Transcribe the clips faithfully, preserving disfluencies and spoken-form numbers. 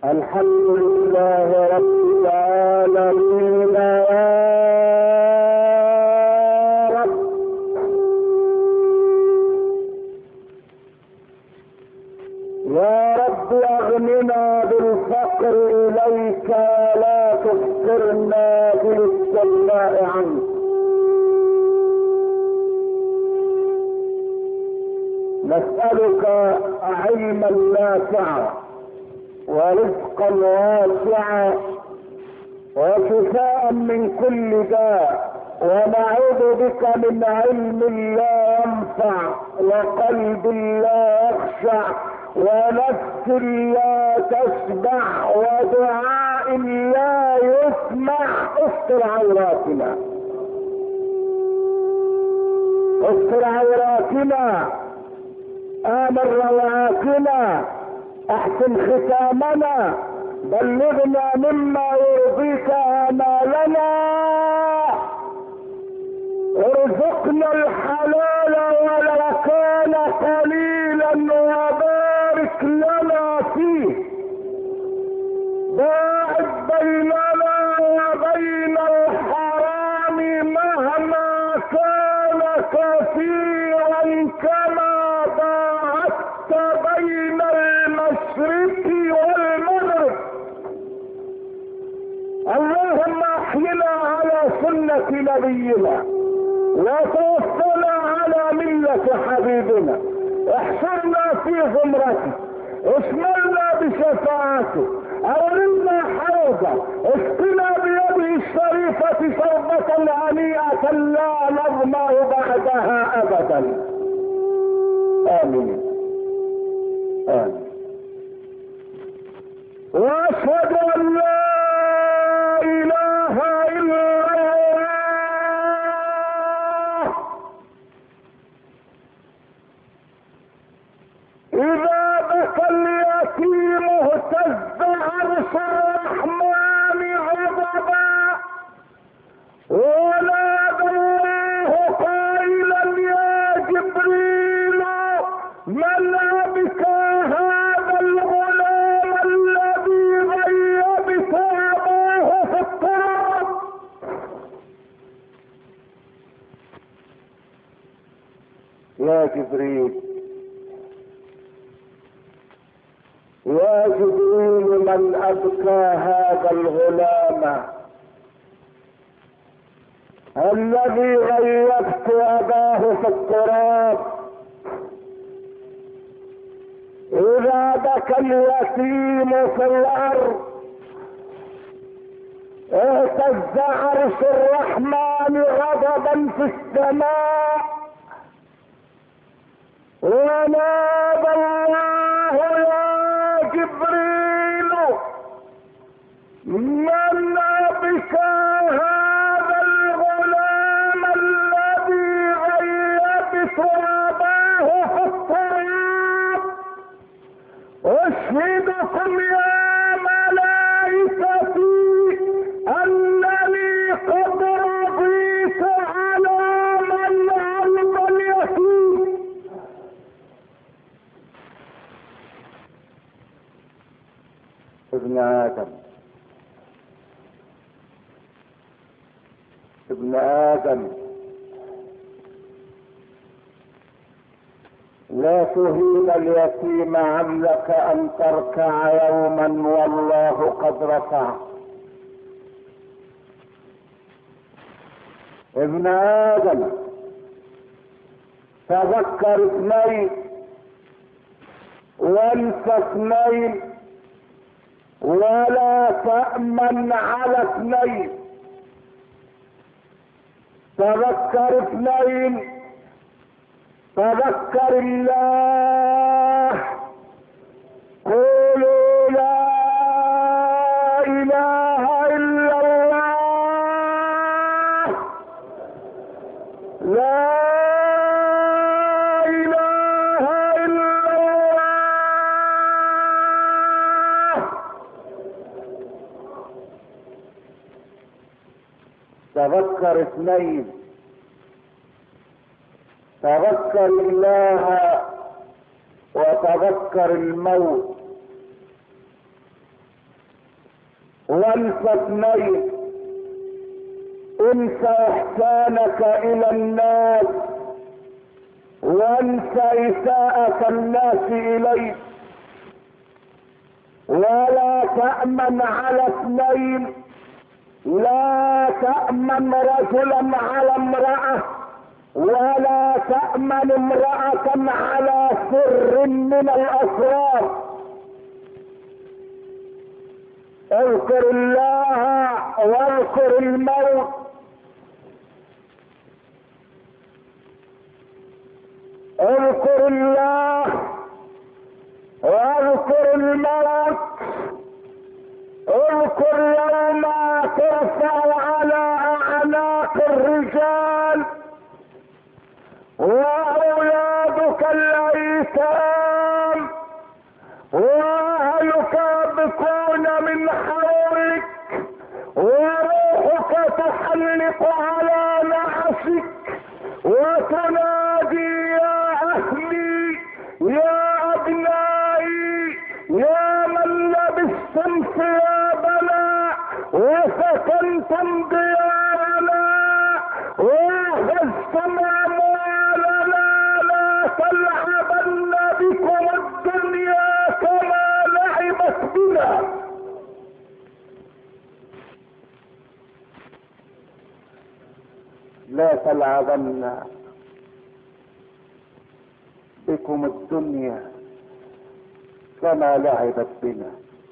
الحمد لله رب العالمين يا رب. يا رب اغننا بالفقر اليك ولا تفقرنا بالاستغناء عنك. نسألك علما نافعا ورزقا واسعا وشفاء من كل داء، ونعوذ بك من علم لا ينفع وقلب لا يخشع ونفس لا تشبع ودعاء لا يسمع. استر عوراتنا استر عوراتنا آمن روعاتنا، احسن ختامنا، بلغنا مما يرضيك آمالنا، ارزقنا الحلال ولو كان قليلا وبارك لنا فيه، باعد بيننا وبين الحرام مهما كان كثيرا كما باعدت بين المشرق والمغرب. اللهم احينا على سنة نبينا وتوفنا على ملة حبيبنا، احشرنا في زمرته، اشملنا بشفاعته، اولنا حوضه، اسقنا بيده الشريفة شربة هنيئة لا نظمأ بعدها ابدا. امين امين. واشهد ان لا اله الا الله. اذا بكى اليتيم اهتز عرش الرحمن غضبا، ونادى الله قائلا يا جبريل من ابكى هذا الغلام الذي غيبت اباه في التراب. يا جبريل يا جبريل من ابكى هذا الغلام الذي غيبت اباه في التراب. اذا بكى اليتيم في الارض اهتز عرش الرحمن غضبا في السماء، ونادى الله يا جبريل من ابكى هذا الغلام الذي غيبت اباه في التراب. اشهدكم يا ملائكتي انني قد رضيت على من عرض اليتيم. ابن ادم ابن ادم لا تهين اليتيم عملك ان تركع يوما والله قد رفع. ابن ادم تذكر اثنين وانسى اثنين ولا تأمن على اثنين. تذكر اثنين، تذكر الله، قولوا لا اله الا الله، لا اله الا الله. تذكر اثنين، تذكر الله وتذكر الموت. وانسى اثنين، انسى احسانك الى الناس وانسى اساءة الناس اليك. ولا تأمن على اثنين، لا تأمن رجلا على امرأة، ولا تأمن امرأة على سر من الاسرار. اذكر الله واذكر الموت. اذكر الله واذكر الموت. اذكر يوم ترفع على اعناق الرجال واولادك الايتام واهلك يبكون من حولك وروحك تحلق على نعشك وتنادي يا اهلي يا ابنائي يا من لبستم ثيابنا وسكنتم ديارنا واخذتم اموالنا، لا تلعبن بكم الدنيا كما لعبت بنا. لا تلعبن بكم الدنيا كما لعبت بنا.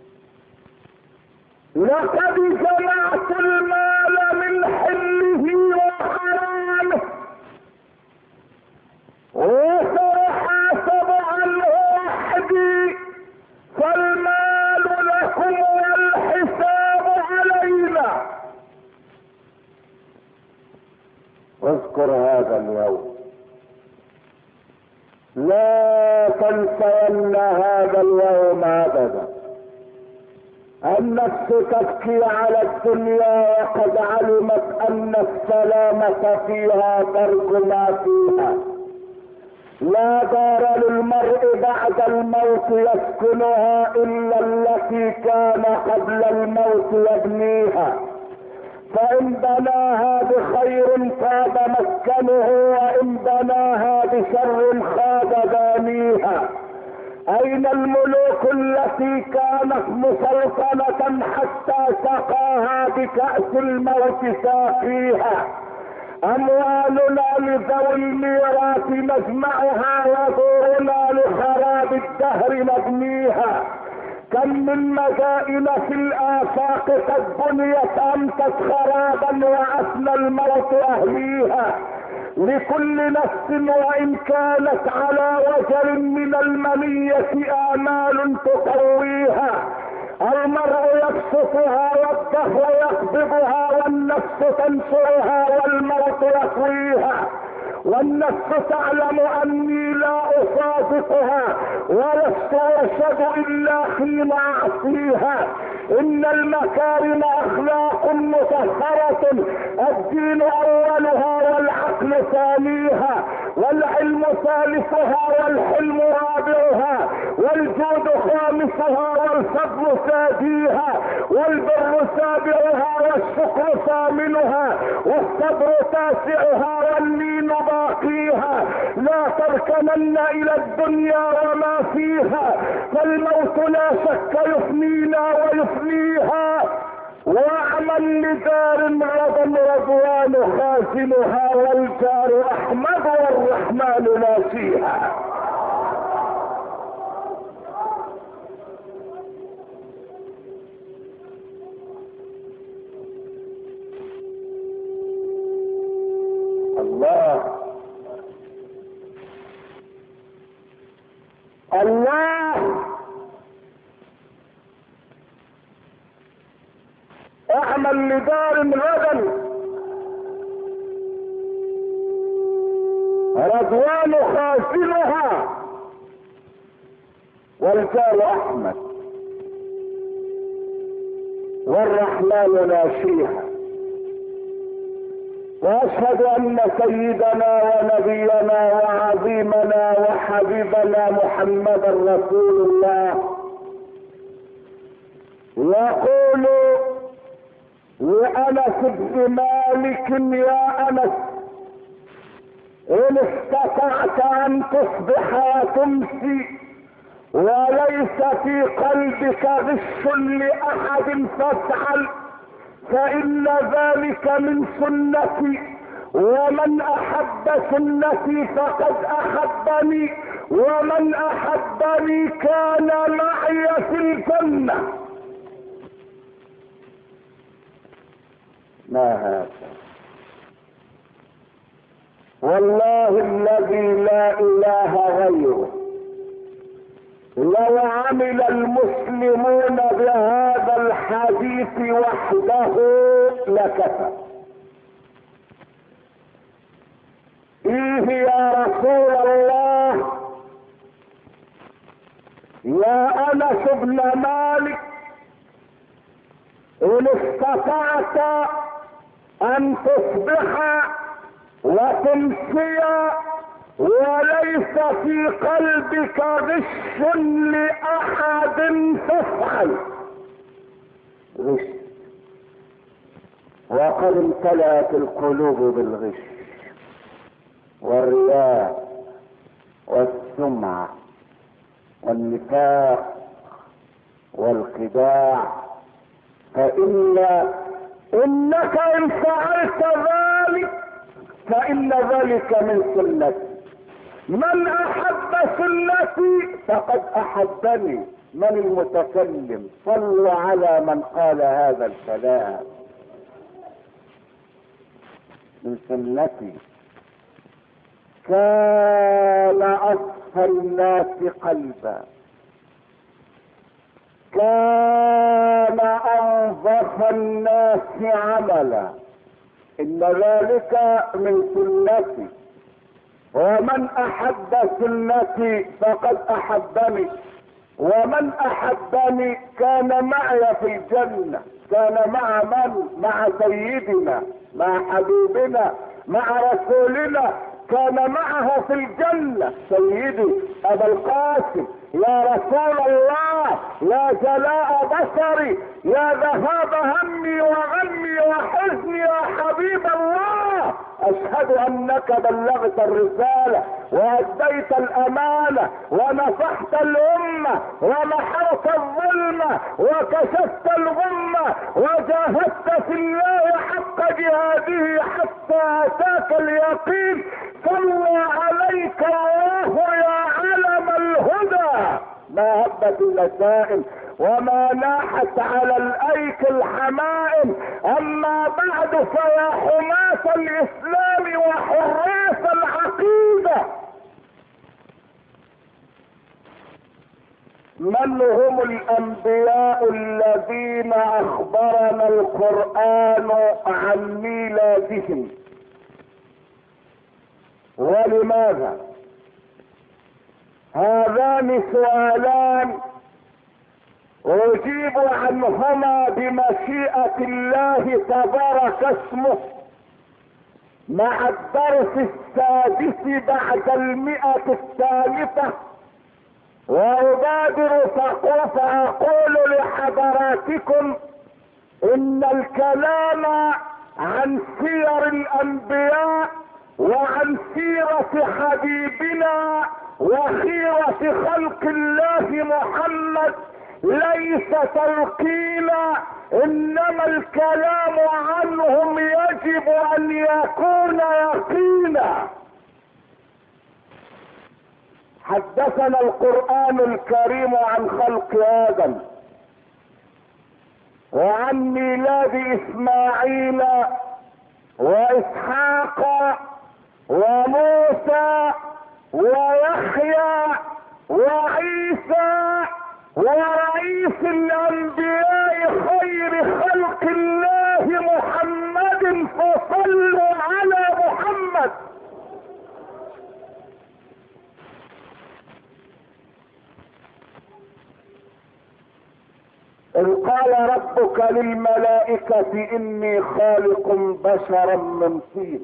لقد جمعت المال من حله وحرامه وسأحاسب عنه وحدي، فالمال لكم والحساب علينا. واذكر هذا اليوم، لا تنسين هذا اليوم ابدا. النفس تبكي على الدنيا وقد علمت ان السلامة فيها ترك ما فيها. لا دار للمرء بعد الموت يسكنها الا التي كان قبل الموت يبنيها، فان بناها بخير طاب مسكنه وان بناها بشر خاب بانيها. اين الملوك التي كانت مسلطنة حتى سقاها بكأس الموت ساقيها؟ اموالنا لذوي الميراث نجمعها ودورنا لخراب الدهر نبنيها. كم من مدائن في الافاق قد بنيت امست خرابا وافنى الموت اهليها. لكل نفس وان كانت على وجل من المنية امال تقويها. المرء يبسطها والدهر يقبضها والنفس تنشرها والموت يطويها. والنفس تعلم اني لا اصادقها ولست ارشد الا حين اعصيها. ان المكارم اخلاق مطهرة، الدين اولها والعقل ثانيها والعلم ثالثها والحلم رابعها والجود خامسها والفضل ساديها والبر سابعها والشكر ثامنها والصبر تاسعها واللين باقيها. لا تركنن الى الدنيا وما فيها، فالموت لا شك يفنينا ويفنيها. واعمل لدار غدا رضوان خازنها والجار احمد والرحمن ناسيها. الله الله اعمل لدار غدا رضوان خازنها والجار احمد والرحمن ناشيها. واشهد ان سيدنا ونبينا وعظيمنا وحبيبنا محمدا رسول الله يقول لأنس بن مالك: يا أنس، إن استطعت أن تصبح وتمسي وليس في قلبك غش لأحد فافعل، فإن ذلك من سنتي، ومن أحب سنتي فقد أحبني، ومن أحبني كان معي في الجنة. ما هذا؟ والله الذي لا إله غيره لو عمل المسلمون بهذا الحديث وحده لكفى. إيه يا رسول الله؟ يا أنس بن مالك، إن استطعت أن تصبح وتمسي وليس في قلبك غش لأحد فافعل. غش، وقد امتلأت القلوب بالغش والرياء والسمعة والنفاق والخداع، فإن إنك إن فعلت ذلك فإن ذلك من سنتي. من أحب سنتي فقد أحبني. من المتكلم؟ صلوا على من قال هذا الكلام. من سنتي. كان أصفى الناس قلبا، كان أنظف الناس عملا، إن ذلك من سنتي. ومن أحب سنتي فقد أحبني، ومن أحبني كان معي في الجنة. كان مع من؟ مع سيدنا، مع حبيبنا، مع رسولنا، كان معه في الجنة. سيدي أبا القاسم، يا رسول الله، يا جلاء بصري، يا ذهاب همي وغمي وحزني، يا حبيب الله، أشهد أنك بلغت الرسالة وأديت الأمانة ونصحت الأمة ومحوت الظلمة وكشفت الغمة وجاهدت في الله حق جهاده حتى أتاك اليقين. صلى عليك الله يا علم الهدى. ما هبت اللسائم وما ناحت على الايك الحمائم. اما بعد فيا حماة الاسلام وحراس العقيدة، من هم الانبياء الذين اخبرنا القرآن عن ميلادهم؟ ولماذا؟ هذان سؤالان اجيب عنهما بمشيئة الله تبارك اسمه مع الدرس السادس بعد المئة الثالثة. وابادر فاقول لحضراتكم ان الكلام عن سير الانبياء وعن سيرة حبيبنا وخيرة خلق الله محمد ليس تلقينا، انما الكلام عنهم يجب ان يكون يقينا. حدثنا القرآن الكريم عن خلق آدم وعن ميلاد إسماعيل وإسحاق وموسى ويحيى وعيسى ورئيس الانبياء خير خلق الله محمد، فصلوا على محمد. إذ قال ربك للملائكة إني خالق بشرا من طين،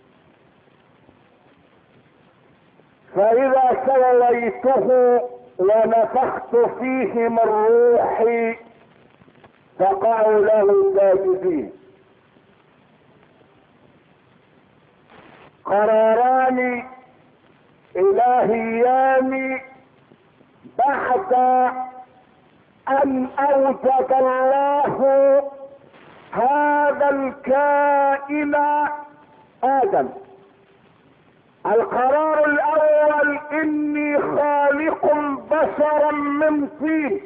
فإذا سويته ونفخت فيه من روحي فقعوا له ساجدين. قراران الهيان بعد ان اوجد الله هذا الكائن ادم. القرار الاول اني خالق بشرا من طين.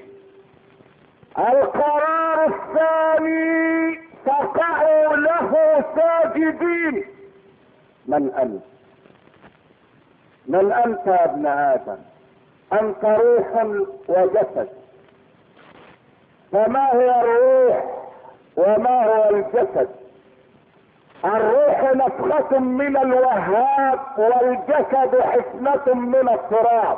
القرار الثاني تقعوا له ساجدين. من انت؟ من انت يا ابن ادم؟ انت روح وجسد. فما هي الروح وما هو الجسد؟ الروح نفخة من الوهاب والجسد حفنة من التراب.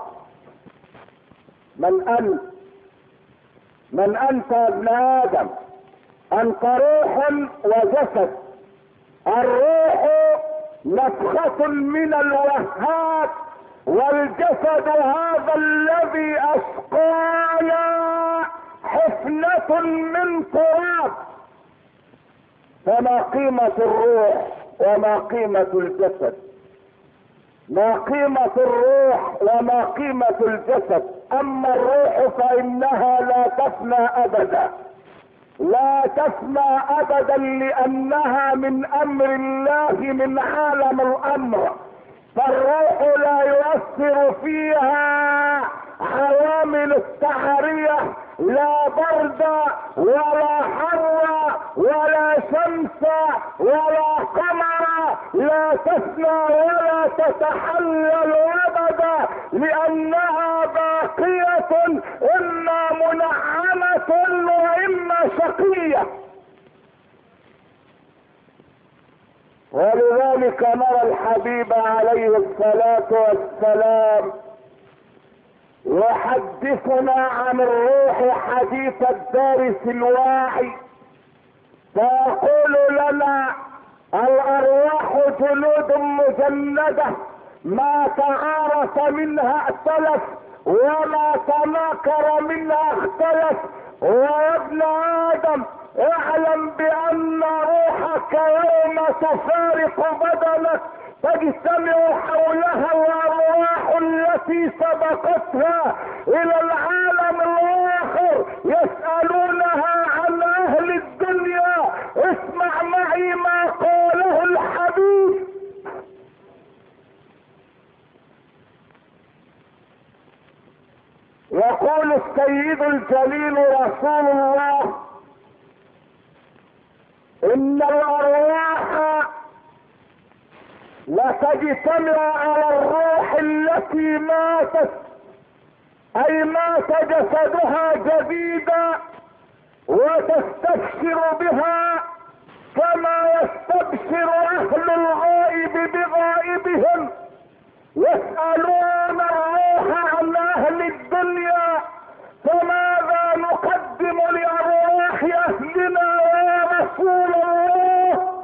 من انت؟ من انت يا ابن ادم؟ انت روح وجسد. الروح نفخة من الوهاب والجسد هذا الذي اسقانا حفنة من تراب. فما قيمة الروح وما قيمة الجسد؟ ما قيمة الروح وما قيمة الجسد؟ اما الروح فانها لا تفنى ابدا، لا تفنى ابدا، لانها من امر الله من عالم الامر. فالروح لا يؤثر فيها عوامل التعرية، لا برد ولا حر ولا شمس ولا قمر، لا تفنى ولا تتحلل ابدا، لانها باقية اما منعمة واما شقية. ولذلك نرى الحبيب عليه الصلاة والسلام يحدثنا عن الروح حديث الدارس الواعي، فيقول لنا الارواح جلود مجندة، ما تعارف منها ائتلف وما تناكر منها اختلف. ويا ابن ادم اعلم بان روحك يوم تفارق بدنك تجتمع حولها الارواح التي سبقتها الى العالم الاخر، يسألونها عن اهل الدنيا. اسمع معي ما قاله الحبيب: يقول السيد الجليل رسول الله: ان الارواح لتجتمع على الروح التي ماتت، اي مات جسدها جديدا، وتستبشر بها كما يستبشر اهل الغائب بغائبهم. يسألون الروح عن اهل الدنيا: فماذا نقدم لارواح اهلنا يا رسول الله؟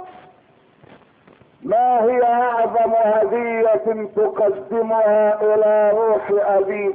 ما هي اعظم هدية تقدمها الى روح ابيك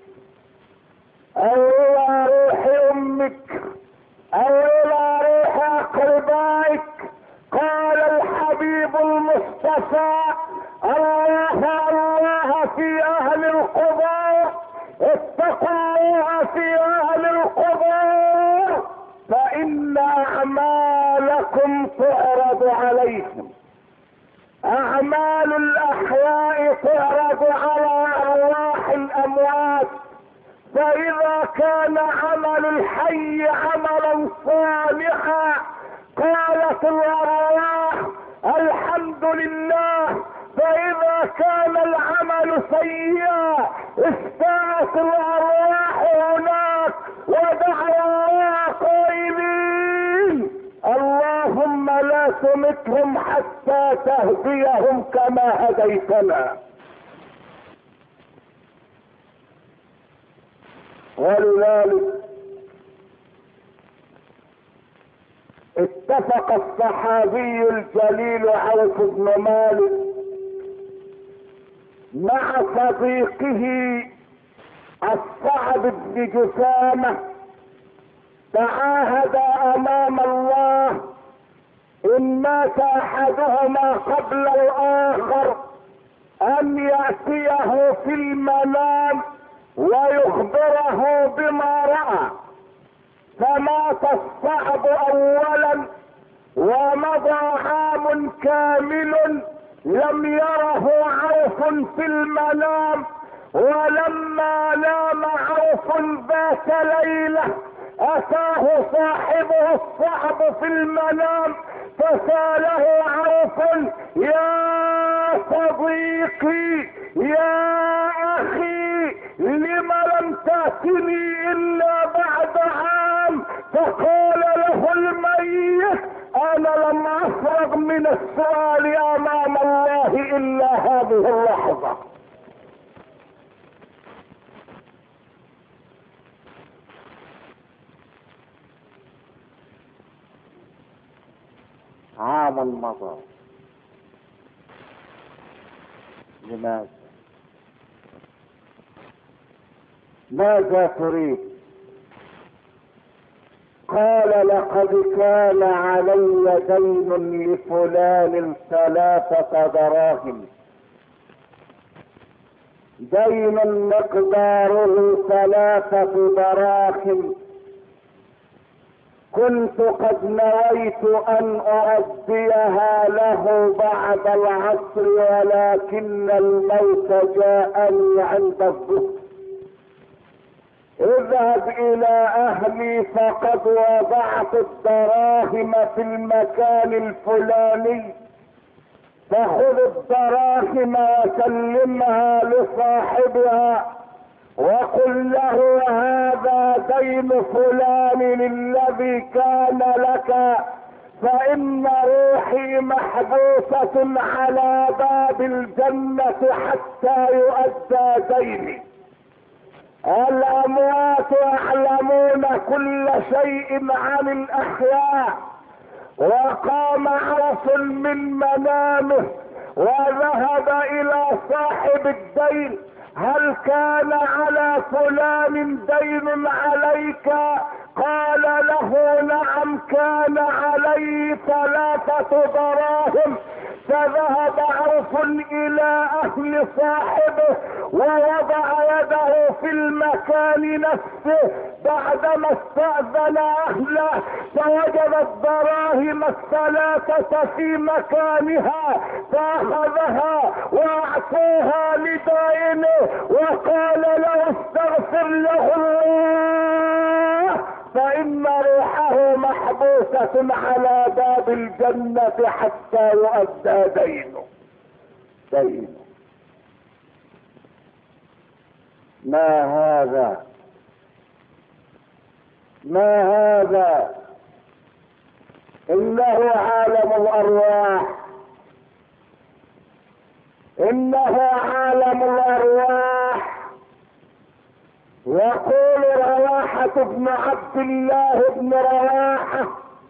او الى روح امك او الى روح اقربائك؟ قال الحبيب المصطفى: الله الله في اهل القبور، اتقوا الله في اهل القبور، فان اعمالكم تعرض عليكم. اعمال الاحياء تعرض على ارواح الاموات، فاذا كان عمل الحي عملا صالحا قالت الارواح الحمد لله، فاذا كان العمل سيئا استاءت الارواح هناك ودعوا الله قائلين: اللهم لا تمتهم حتى تهديهم كما هديتنا. ولذلك اتفق الصحابي الجليل عوف بن مالك مع صديقه الصعب بن جثامة، تعاهد امام الله ان مات احدهما قبل الاخر ان يأتيه في المنام ويخبره بما رأى. فمات الصعب اولا ومضى عام كامل لم يره عوف في المنام، ولما نام عوف ذات ليلة اتاه صاحبه الصعب في المنام فسأله عوف: يا صديقي يا اخي لم لم تأتني الا بعد عام؟ فقال له الميت: انا لم افرغ من السؤال امام الله الا هذه اللحظة. عام مضى. لماذا؟ ماذا تريد؟ قال: لقد كان علي دين لفلان ثلاثة دراهم، دين مقداره ثلاثة دراهم، كنت قد نويت ان اؤديها له بعد العصر ولكن الموت جاءني عند الظهر. اذهب الى اهلي فقد وضعت الدراهم في المكان الفلاني، فخذ الدراهم وسلمها لصاحبها وقل له: هذا دين فلان الذي كان لك، فان روحي محبوسة على باب الجنة حتى يؤدى ديني. الاموات يعلمون كل شيء عن الاحياء. وقام عوف من منامه وذهب الى صاحب الدين: هل كان على فلان دين عليك؟ قال له: نعم كان علي ثلاثة دراهم. فذهب عوف الى اهل صاحبه ووضع يده في المكان نفسه بعدما استأذن اهله، فوجد الدراهم الثلاثة في مكانها، فاخذها واعطوها لدائنه وقال له: استغفر له الله فان روحه محبوسة على باب الجنة حتى يؤدى دينه. دينه. ما هذا؟ ما هذا؟ انه عالم الارواح، انه عالم الارواح. يقول رواحة بن عبد الله بن رواحة: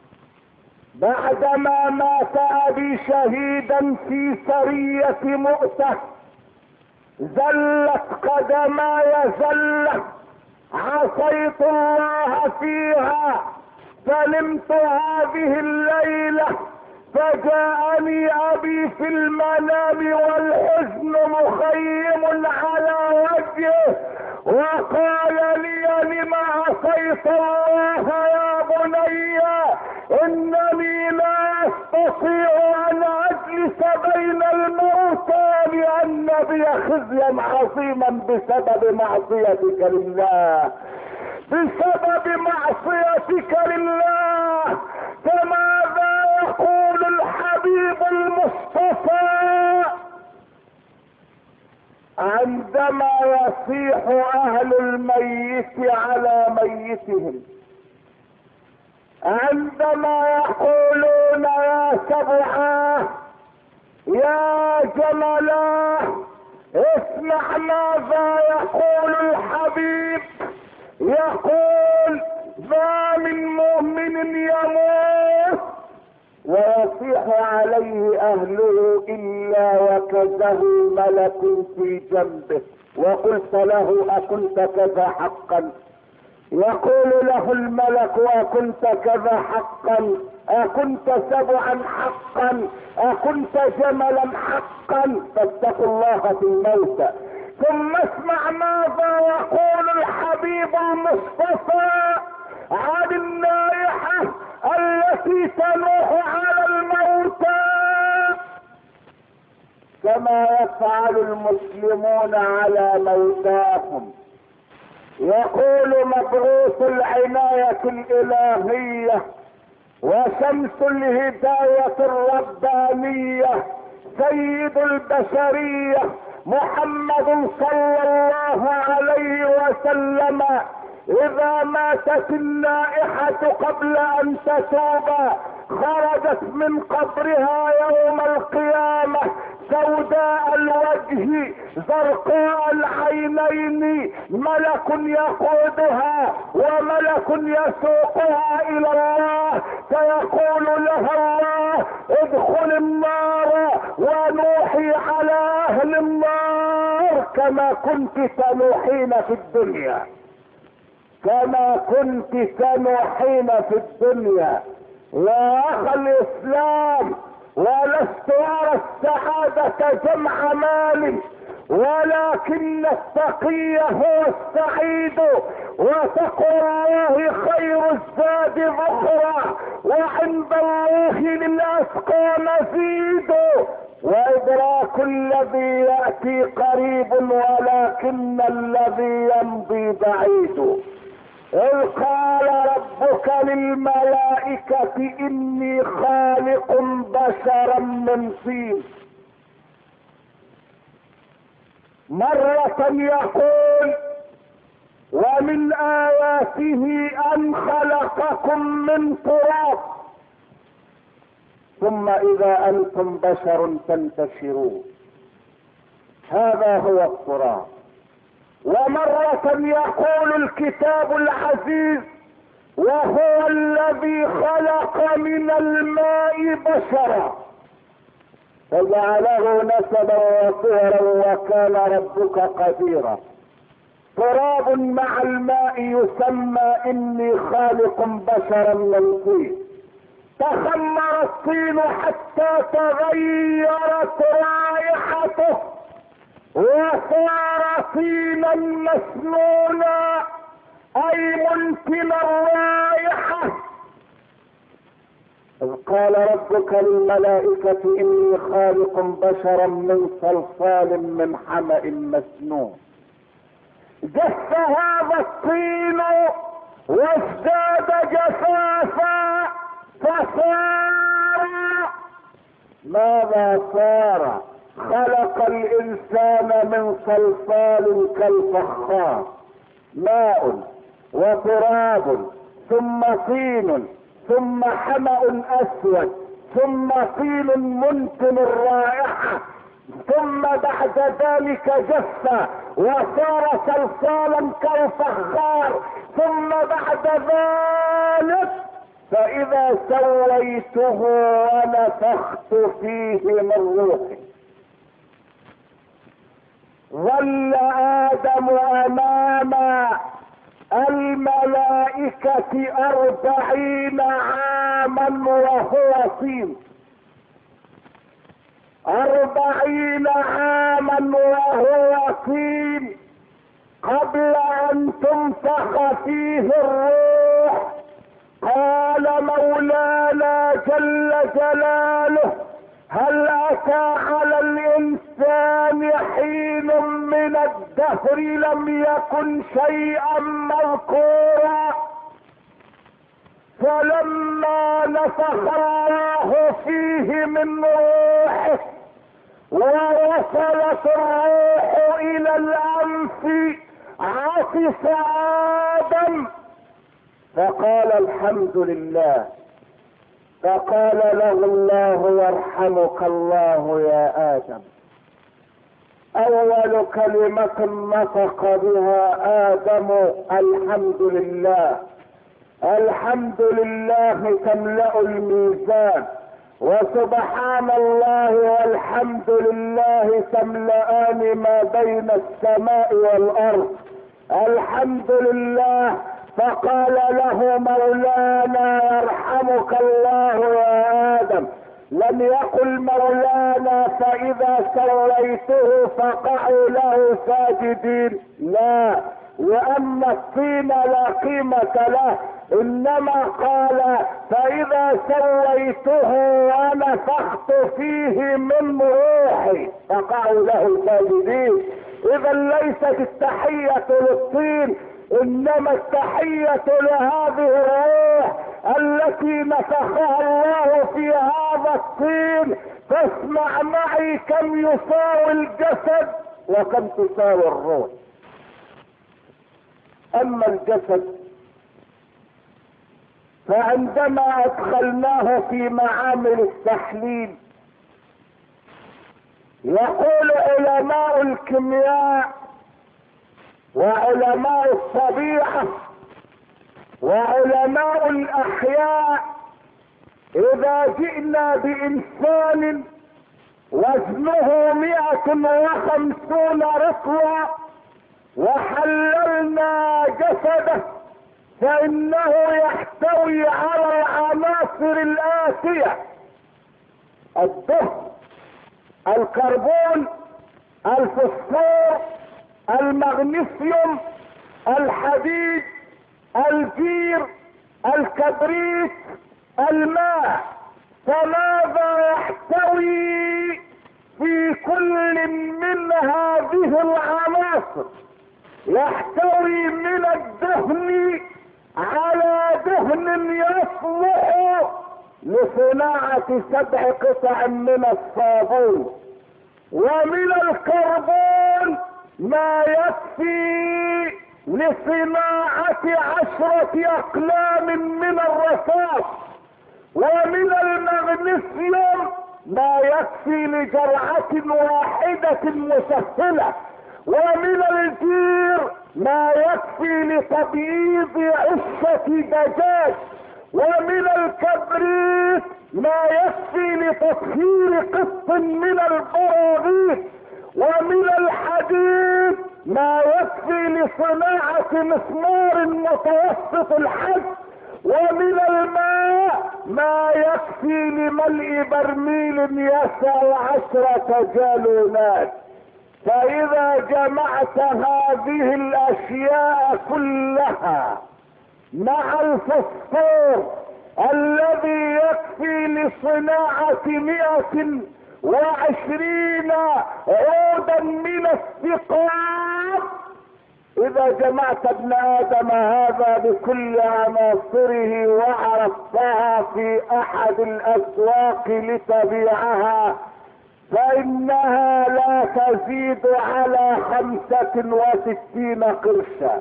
بعدما مات ابي شهيدا في سرية مؤتة زلت قدماي زلة عصيت الله فيها، فنمت هذه الليلة فجاءني ابي في المنام والحزن مخيم على وجهه وقال لي: لم عصيت الله يا بني؟ انني لا استطيع ان اجلس بين الموتى لان بي خزيا عظيما بسبب معصيتك لله، بسبب معصيتك لله. فماذا يقول الحبيب المصطفى عندما يصيح اهل الميت على ميتهم؟ عندما يقولون: يا سبعاه يا جملاه، اسمع ماذا يقول الحبيب. يقول: ما من مؤمن يموت ويصيح عليه اهله الا وكزه ملك في جنبه. وقلت له: اكنت كذا حقا؟ يقول له الملك: أكنت كذا حقا؟ أكنت سبعا حقا؟ أكنت جملا حقا؟ فاتقوا الله في الموت. ثم اسمع ماذا يقول الحبيب المصطفى عن النائحة التي تنوح على الموتى كما يفعل المسلمون على موتاهم. يقول مبعوث العناية الإلهية وشمس الهداية الربانية سيد البشرية محمد صلى الله عليه وسلم: إذا ماتت النائحة قبل أن تتوب خرجت من قبرها يوم القيامة سوداء الوجه زرقاء العينين، ملك يقودها وملك يسوقها إلى الله، فيقول لها الله: ادخل النار ونوحي على أهل النار كما كنت تنوحين في الدنيا، كما كنت تنوحين في الدنيا. يا أخ الإسلام، ولست أرى السعادة جمع مال، ولكن التقي هو السعيد، وتقوى الله خير الزاد ذخرا، وعند الله للأتقى مزيد، وإدراك الذي يأتي قريب ولكن الذي يمضي بعيد. إذ قال ربك للملائكة: إني خالق بشرا من طين. مرة يقول: ومن آياته أن خلقكم من تراب ثم إذا أنتم بشر تنتشرون. هذا هو التراب. ومرة يقول الكتاب العزيز: وهو الذي خلق من الماء بشرا فجعله نسبا وصهرا وكان ربك قديرا. تراب مع الماء يسمى إني خالق بشرا من طين. تخمر الطين حتى تغيرت رائحته وصار طينا مسنونا اي منتن الرائحة. إذ قال ربك للملائكة: إني خالق بشرا من صلصال من حمأ مسنون. جف هذا الطين وازداد جفافا فصار ماذا صار؟ خلق الإنسان من صلصال كالفخار، ماء وتراب ثم طين ثم حمأ أسود ثم طين منتن الرائحة، ثم بعد ذلك جف وصار صلصالا كالفخار، ثم بعد ذلك فإذا سويته ونفخت فيه من روحي. ظل آدم أمام الملائكة أربعين عاما وهو طين، أربعين عاما وهو طين قبل أن تنفخ فيه الروح. قال مولانا جل جلاله: هل أتى على الإنسان حين من الدهر لم يكن شيئا مذكورا؟ فلما نفخ الله فيه من روحه ووصلت الروح إلى الأنف عطس آدم فقال: الحمد لله. فقال له الله: يرحمك الله يا آدم. أول كلمة نطق بها آدم: الحمد لله. الحمد لله تملأ الميزان، وسبحان الله والحمد لله تملأان ما بين السماء والأرض. الحمد لله فقال له مولانا يرحمك الله يا آدم، لم يقل مولانا فإذا سويته فقعوا له ساجدين، لا، لأن الطين لا قيمة له، إنما قال فإذا سويته ونفخت فيه من روحي فقعوا له ساجدين. إذا ليست التحية للطين، إنما التحية لهذه الروح التي نفخها الله في هذا الطين. فاسمع معي كم يساوي الجسد وكم تساوي الروح. أما الجسد فعندما أدخلناه في معامل التحليل، يقول علماء الكيمياء وعلماء الطبيعة وعلماء الأحياء، إذا جئنا بإنسان وزنه مئة وخمسون رطلا وحللنا جسده فإنه يحتوي على العناصر الآتية: الدهن، الكربون، الفوسفور، المغنيسيوم، الحديد، الجير، الكبريت، الماء. فماذا يحتوي في كل من هذه العناصر؟ يحتوي من الدهن على دهن يصلح لصناعة سبع قطع من الصابون، ومن الكربون ما يكفي لصناعة عشرة أقلام من الرصاص، ومن المغنيسيوم ما يكفي لجرعة واحدة مسهلة، ومن الجير ما يكفي لتبييض عشة دجاج، ومن الكبريت ما يكفي لتطهير قط من البراغيث، ومن الحديد ما يكفي لصناعة مسمار متوسط الحجم، ومن الماء ما يكفي لملء برميل يسع عشرة جالونات. فإذا جمعت هذه الأشياء كلها مع الفوسفور الذي يكفي لصناعة مئة وعشرين عودا من الثقاب، إذا جمعت ابن آدم هذا بكل عناصره وعرضتها في أحد الأسواق لتبيعها فإنها لا تزيد على خمسة وستين قرشا،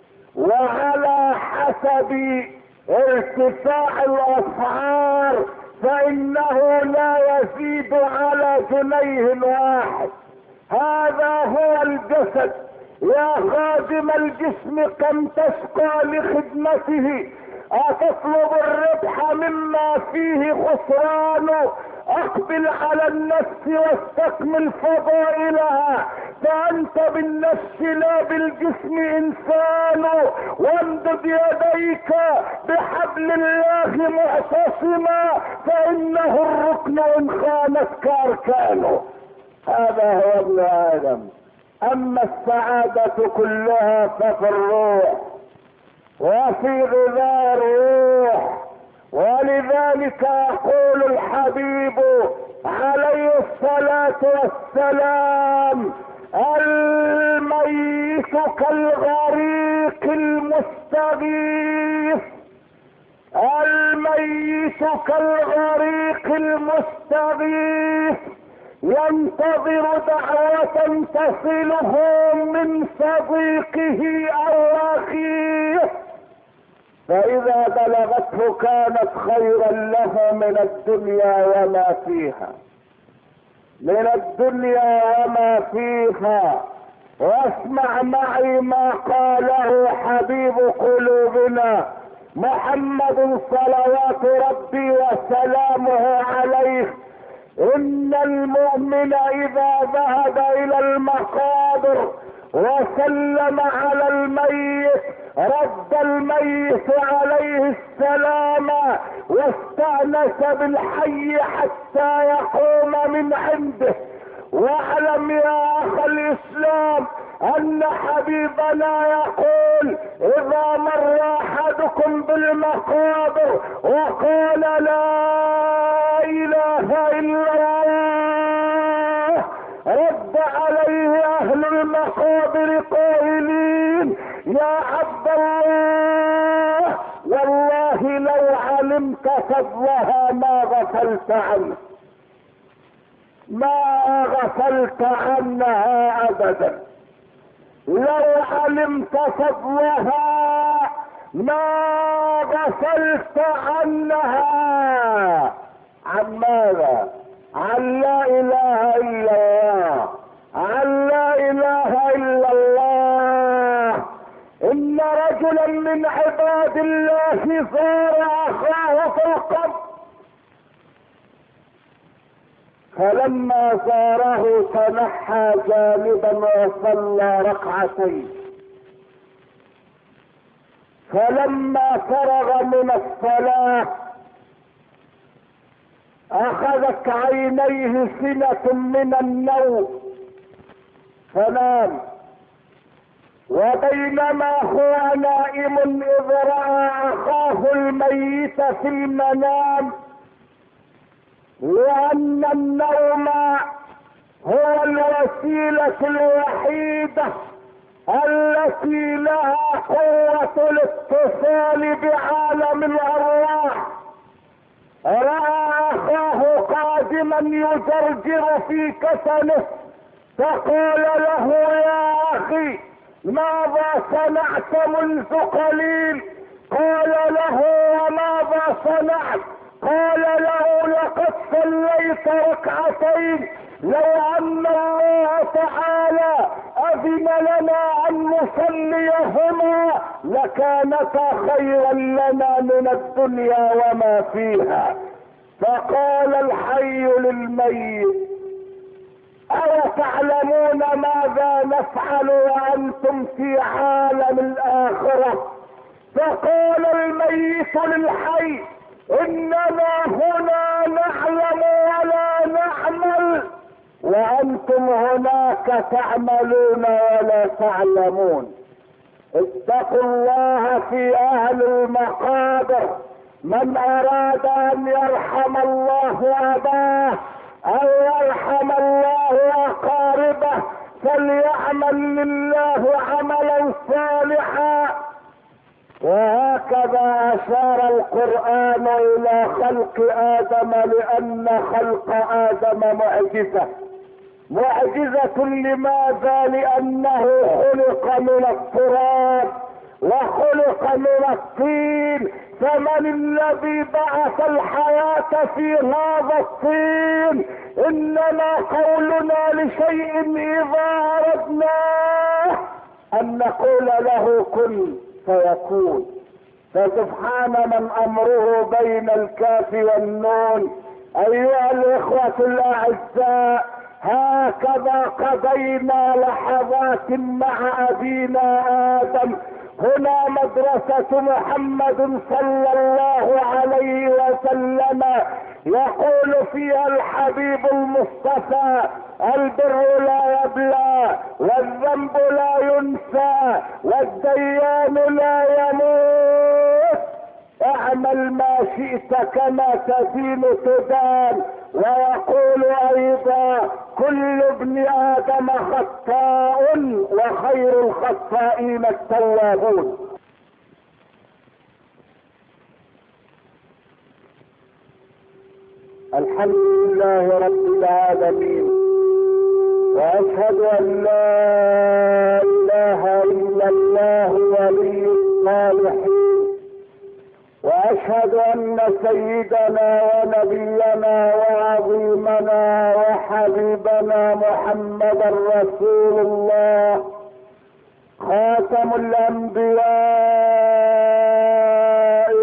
وعلى حسب ارتفاع الأسعار فإنه لا يزيد على جنيه واحد. هذا هو الجسد. يا خادم الجسم كم تشقى لخدمته، أتطلب الربح مما فيه خسرانه؟ اقبل على النفس واستكمل فضائلها، فأنت بالنفس لا بالجسم إنسان. وامدد يديك بحبل الله معتصما، فإنه الركن إن خانتك أركانه. هذا هو ابن آدم. أما السعادة كلها ففي الروح وفي غذاء الروح، ولذلك يقول الحبيب عليه الصلاة والسلام: الميت كالغريق المستغيث، الميت كالغريق المستغيث ينتظر دعوة تصله من صديقه أو أخيه، فإذا بلغته كانت خيرا له من الدنيا وما فيها، من الدنيا وما فيها. واسمع معي ما قاله حبيب قلوبنا محمد صلوات ربي وسلامه عليه: إن المؤمن إذا ذهب إلى المقابر وسلم على الميت رد الميت عليه السلام واستأنس بالحي حتى يقوم من عنده. واعلم يا اخ الاسلام ان حبيبنا يقول اذا مر احدكم بالمقابر وقال لا اله الا الله رد عليه اهل المقابر قائلين يا عبد الله والله لو علمت فضلها ما غفلت عنه، ما غفلت عنها ابدا. لو علمت فضلها ما غفلت عنها. عن ماذا؟ عن لا اله الا الله، عن لا اله الا الله. ان رجلا من عباد الله زار اخاه في القبر، فلما زاره تنحى جانبا وصلى ركعتين، فلما فرغ من الصلاة اخذت عينيه سنة من النوم فنام. وبينما هو نائم اذ رأى اخاه الميت في المنام، لان النوم هو الوسيلة الوحيدة التي لها قوة الاتصال بعالم الارواح. رأى اخاه قادما يجرجر في كفنه، فقال له يا اخي ماذا صنعت منذ قليل؟ قال له وماذا صنعت؟ قال له لقد صليت ركعتين، لو ان الله تعالى اذن لنا ان نصليهما لكانتا خيرا لنا من الدنيا وما فيها. فقال الحي للميت أو تعلمون ماذا نفعل وأنتم في عالم الآخرة؟ فقال الميت للحي إننا هنا نعلم ولا نعمل، وأنتم هناك تعملون ولا تعلمون. اتقوا الله في أهل المقابر. من أراد أن يرحم الله أباه أو يرحم الله أقاربه فليعمل لله عملا صالحا. وهكذا أشار القرآن إلى خلق آدم، لأن خلق آدم معجزة. معجزة لماذا؟ لأنه خلق من التراب وخلق من الطين. فمن الذي بعث الحياة في هذا الطين؟ إنما قولنا لشيء إذا أردناه أن نقول له كن فيكون. فسبحان من أمره بين الكاف والنون. أيها الإخوة الأعزاء، هكذا قضينا لحظات مع أبينا آدم. هنا مدرسة محمد صلى الله عليه وسلم يقول فيها الحبيب المصطفى البر لا يبلى والذنب لا ينسى والديان لا يموت. اعمل ما شئت كما تدين تدان. ويقول ايضا كل ابن ادم خطاء وخير الخطائين التوابون. الحمد لله رب العالمين، واشهد ان لا اله الا الله ولي الصالحين، واشهد ان سيدنا ونبينا وعظيمنا وحبيبنا محمدا رسول الله خاتم الانبياء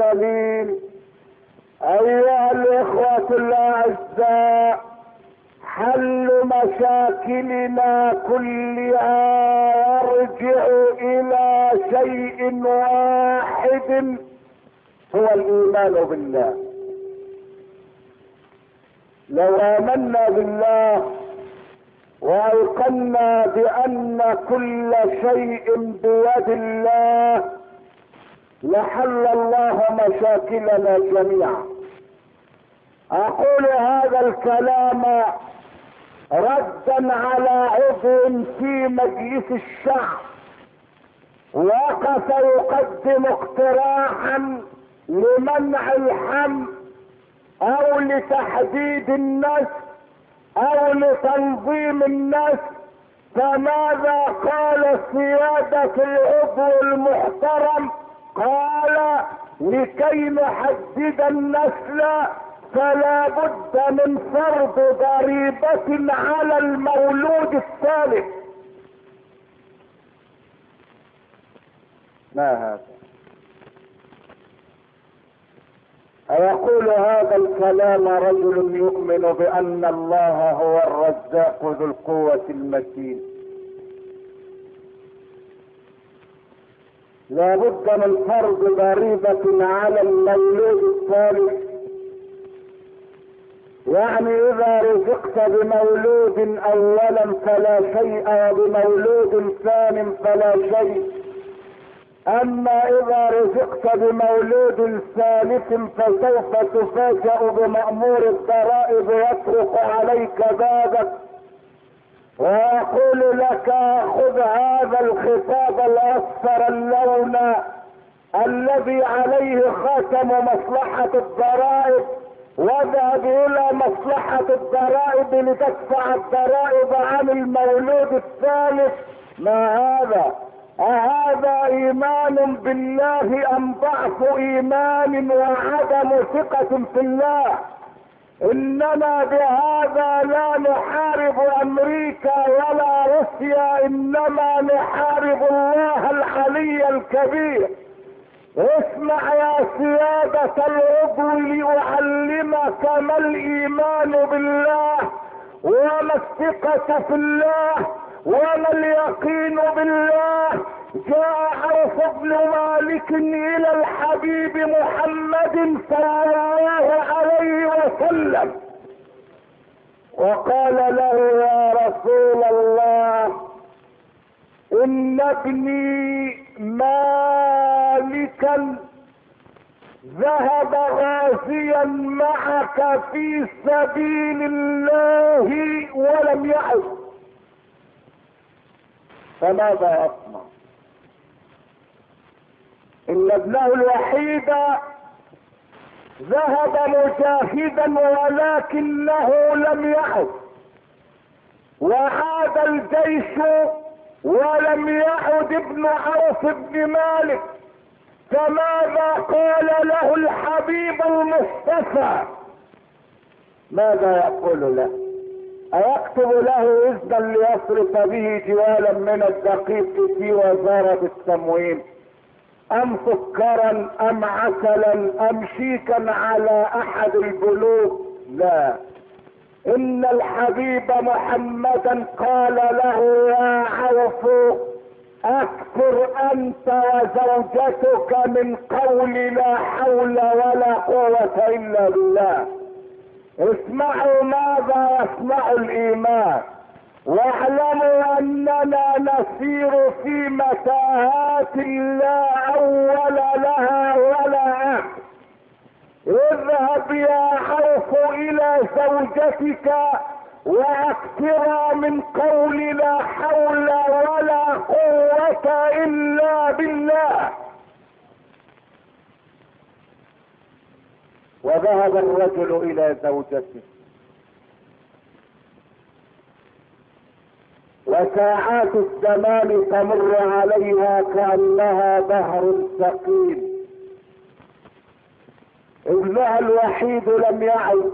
والمرسلين. ايها الاخوة الاعزاء، حل مشاكلنا كلها يرجع الى شيء واحد، هو الايمان بالله. لو امنا بالله وايقنا بان كل شيء بيد الله لحل الله مشاكلنا جميعا. اقول هذا الكلام ردا على عضو في مجلس الشعب وقف يقدم اقتراحا لمنع الحمل او لتحديد النسل او لتنظيم النسل. فماذا قال سيادة العضو المحترم؟ قال لكي نحدد النسل فلا بد من فرض ضريبة على المولود الثالث. ما هذا؟ أيقول هذا الكلام رجل يؤمن بأن الله هو الرزاق ذو القوة المتين؟ لا بد من فرض ضريبة على المولود الثالث. يعني اذا رزقت بمولود اولا فلا شيء وبمولود ثان فلا شيء، اما اذا رزقت بمولود ثالث فسوف تفاجأ بمأمور الضرائب يطرق عليك بابك ويقول لك خذ هذا الخطاب الاصفر اللون الذي عليه خاتم مصلحة الضرائب واذهب الى مصلحة الضرائب لتدفع الضرائب عن المولود الثالث. ما هذا؟ أهذا ايمان بالله ام ضعف ايمان وعدم ثقة في الله؟ اننا بهذا لا نحارب امريكا ولا روسيا، انما نحارب الله العلي الكبير. اسمع يا سيادة العضو لأعلمك ما الإيمان بالله وما الثقة في الله وما اليقين بالله. جاء عوف بن مالك إلى الحبيب محمد صلى الله عليه وسلم وقال له يا رسول الله إن ابني مالكا ذهب غازيا معك في سبيل الله ولم يعد، فماذا أصنع؟ إن ابنه الوحيد ذهب مجاهدا ولكنه لم يعد، وعاد الجيش ولم يعد ابن عوف بن مالك. فماذا قال له الحبيب المصطفى؟ ماذا يقول له؟ أيكتب له إذنا ليصرف به جوالا من الدقيق في وزارة التموين أم سكرا أم عسلا أم شيكا على أحد البنوك؟ لا، إن الحبيب محمدا قال له يا عوف اكثر انت وزوجتك من قول لا حول ولا قوة الا بالله. اسمعوا ماذا يصنع الايمان واعلموا اننا نسير في متاهات لا اول لها ولا اخر. اذهب يا عوف الى زوجتك واكثر من قول لا حول ولا قوة الا بالله. وذهب الرجل الى زوجته وساعات الزمان تمر عليها كأنها بحر ثقيل. ابنها الوحيد لم يعد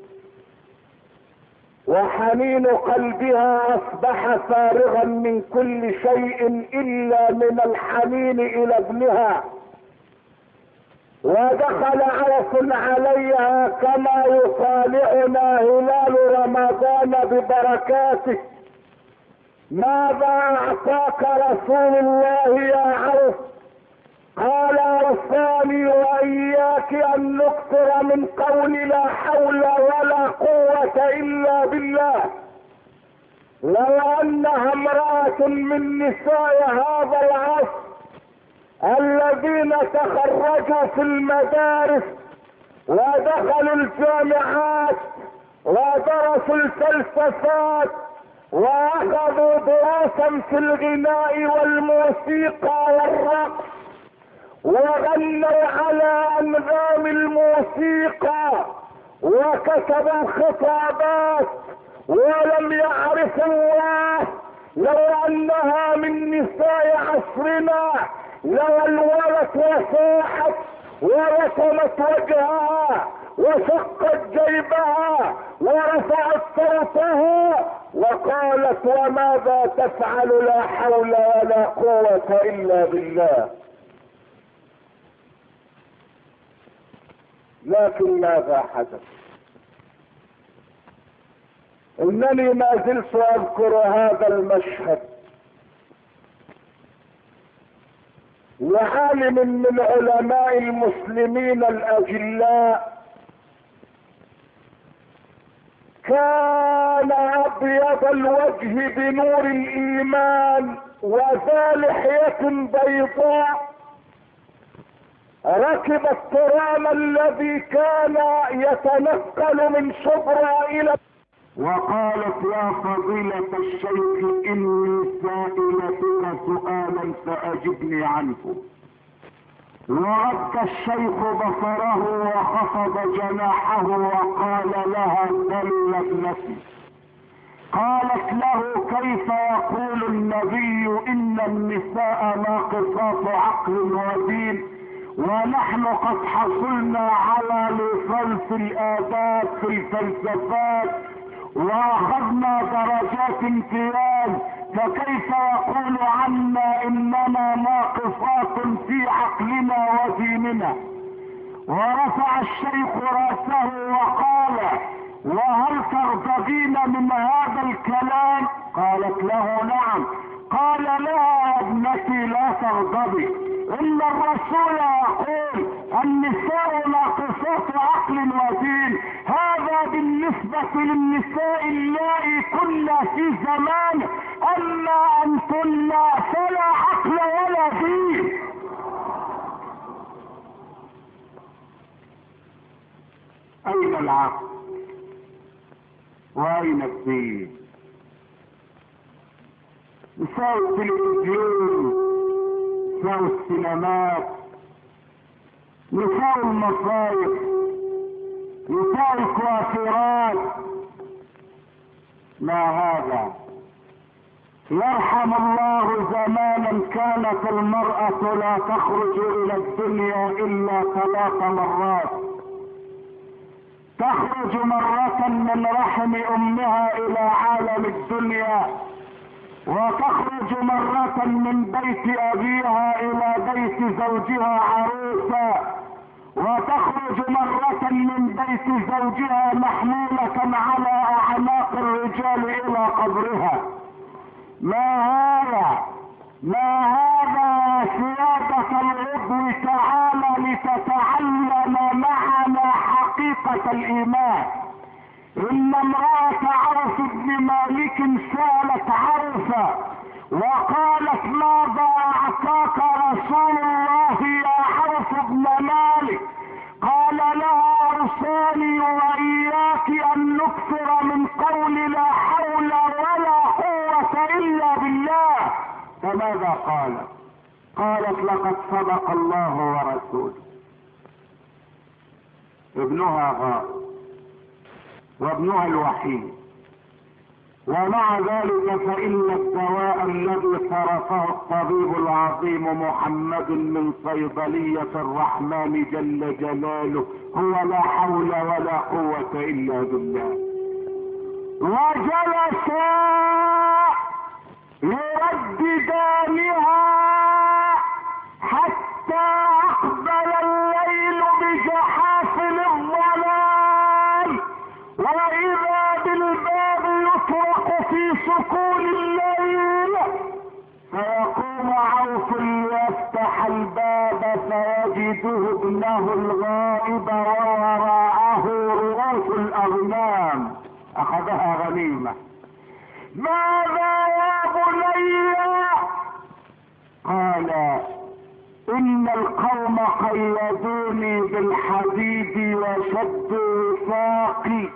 وحنين قلبها اصبح فارغا من كل شيء الا من الحنين الى ابنها. ودخل عرس عليها كما يطالعنا هلال رمضان ببركاته. ماذا اعطاك رسول الله يا عرس؟ قال اوصاني واياك ان نكثر من قول لا حول ولا قوة الا بالله. لو انها امرأة من نساء هذا العصر الذين تخرجوا في المدارس ودخلوا الجامعات ودرسوا الفلسفات واخذوا دروسا في الغناء والموسيقى والرقص وغنوا على انغام الموسيقى وكتبوا خطابات ولم يعرفوا الله، لو انها من نساء عصرنا لولولت وصاحت ورسمت وجهها وشقت جيبها ورفعت صوتها وقالت وماذا تفعل لا حول ولا قوة الا بالله. لكن ماذا حدث؟ انني ما زلت اذكر هذا المشهد لعالم من علماء المسلمين الاجلاء كان ابيض الوجه بنور الايمان وذا لحية بيضاء، ركب الترام الذي كان يتنقل من شبرا الى، وقالت يا فضيلة الشيخ اني سائلتك سؤالا فاجبني عنه. ورد الشيخ بصره وخفض جناحه وقال لها سل ابنتي. قالت له كيف يقول النبي ان النساء ناقصات عقل ودين ونحن قد حصلنا على لصلص الآداب في الفلسفات واخذنا درجات امتياز، فكيف يقول عنا اننا ناقصات في عقلنا وديننا؟ ورفع الشيخ راسه وقال وهل ترتضين من هذا الكلام؟ قالت له نعم. قال لها يا ابنتي لا تغضبي، ان الرسول يقول النساء ناقصات عقل ودين، هذا بالنسبة للنساء اللائي كنا في زمان، اما انتن فلا عقل ولا دين. اين العقل واين الدين؟ نساء التلفزيون، نساء السينمات، نساء المصايف، نساء الكوافيرات، ما هذا؟ يرحم الله زمانا كانت المرأة لا تخرج الى الدنيا الا ثلاث مرات، تخرج مرة من رحم امها الى عالم الدنيا، وتخرج مرة من بيت ابيها الى بيت زوجها عروسا، وتخرج مرة من بيت زوجها محمولة على اعناق الرجال الى قبرها. ما هذا؟ ما هذا يا سيادة العضو تعالى لتتعلم معنا حقيقة الايمان. ان امرأة عرس بن مالك سالت عرسا وقالت ماذا اعطاك رسول الله يا عرس بن مالك؟ قال لها ارساني واياك ان نكثر من قول لا حول ولا قوة الا بالله. فماذا قال؟ قالت لقد صدق الله ورسوله. ابنها غائب وابنها الوحيد، ومع ذلك فإن الدواء الذي صرفه الطبيب العظيم محمد من صيدلية الرحمن جل جلاله هو لا حول ولا قوة إلا بالله. وجلسا يرددانها حتى أقبل الليل الله الغائب ووراءه رؤوس الاغنام اخذها غنيمة. ماذا يا بني؟ قال ان القوم قيدوني بالحديد وشدوا وثاقي،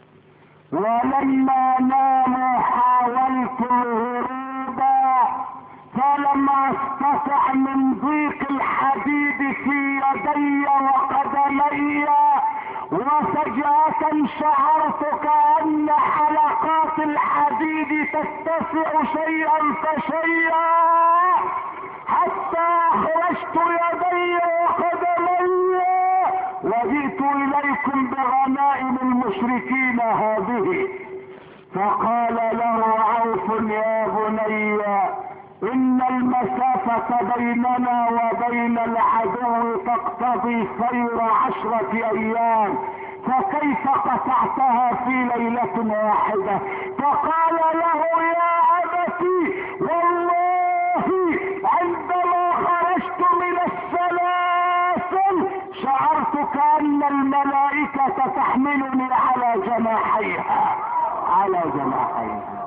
ولما ناموا حاولت الهروب فلم استطع من ضيق الحديد في يدي وقدمي، وفجأة شعرت كأن حلقات الحديد تتسع شيئا فشيئا حتى اخرجت يدي وقدمي وجئت اليكم بغنائم المشركين هذه. فقال له عوف يا بني ان المسافة بيننا وبين العدو تقتضي سير عشرة ايام، فكيف قطعتها في ليلة واحدة؟ فقال له يا ابتي والله عندما خرجت من السلاسل شعرت كأن الملائكة تحملني على جناحيها على جناحيها.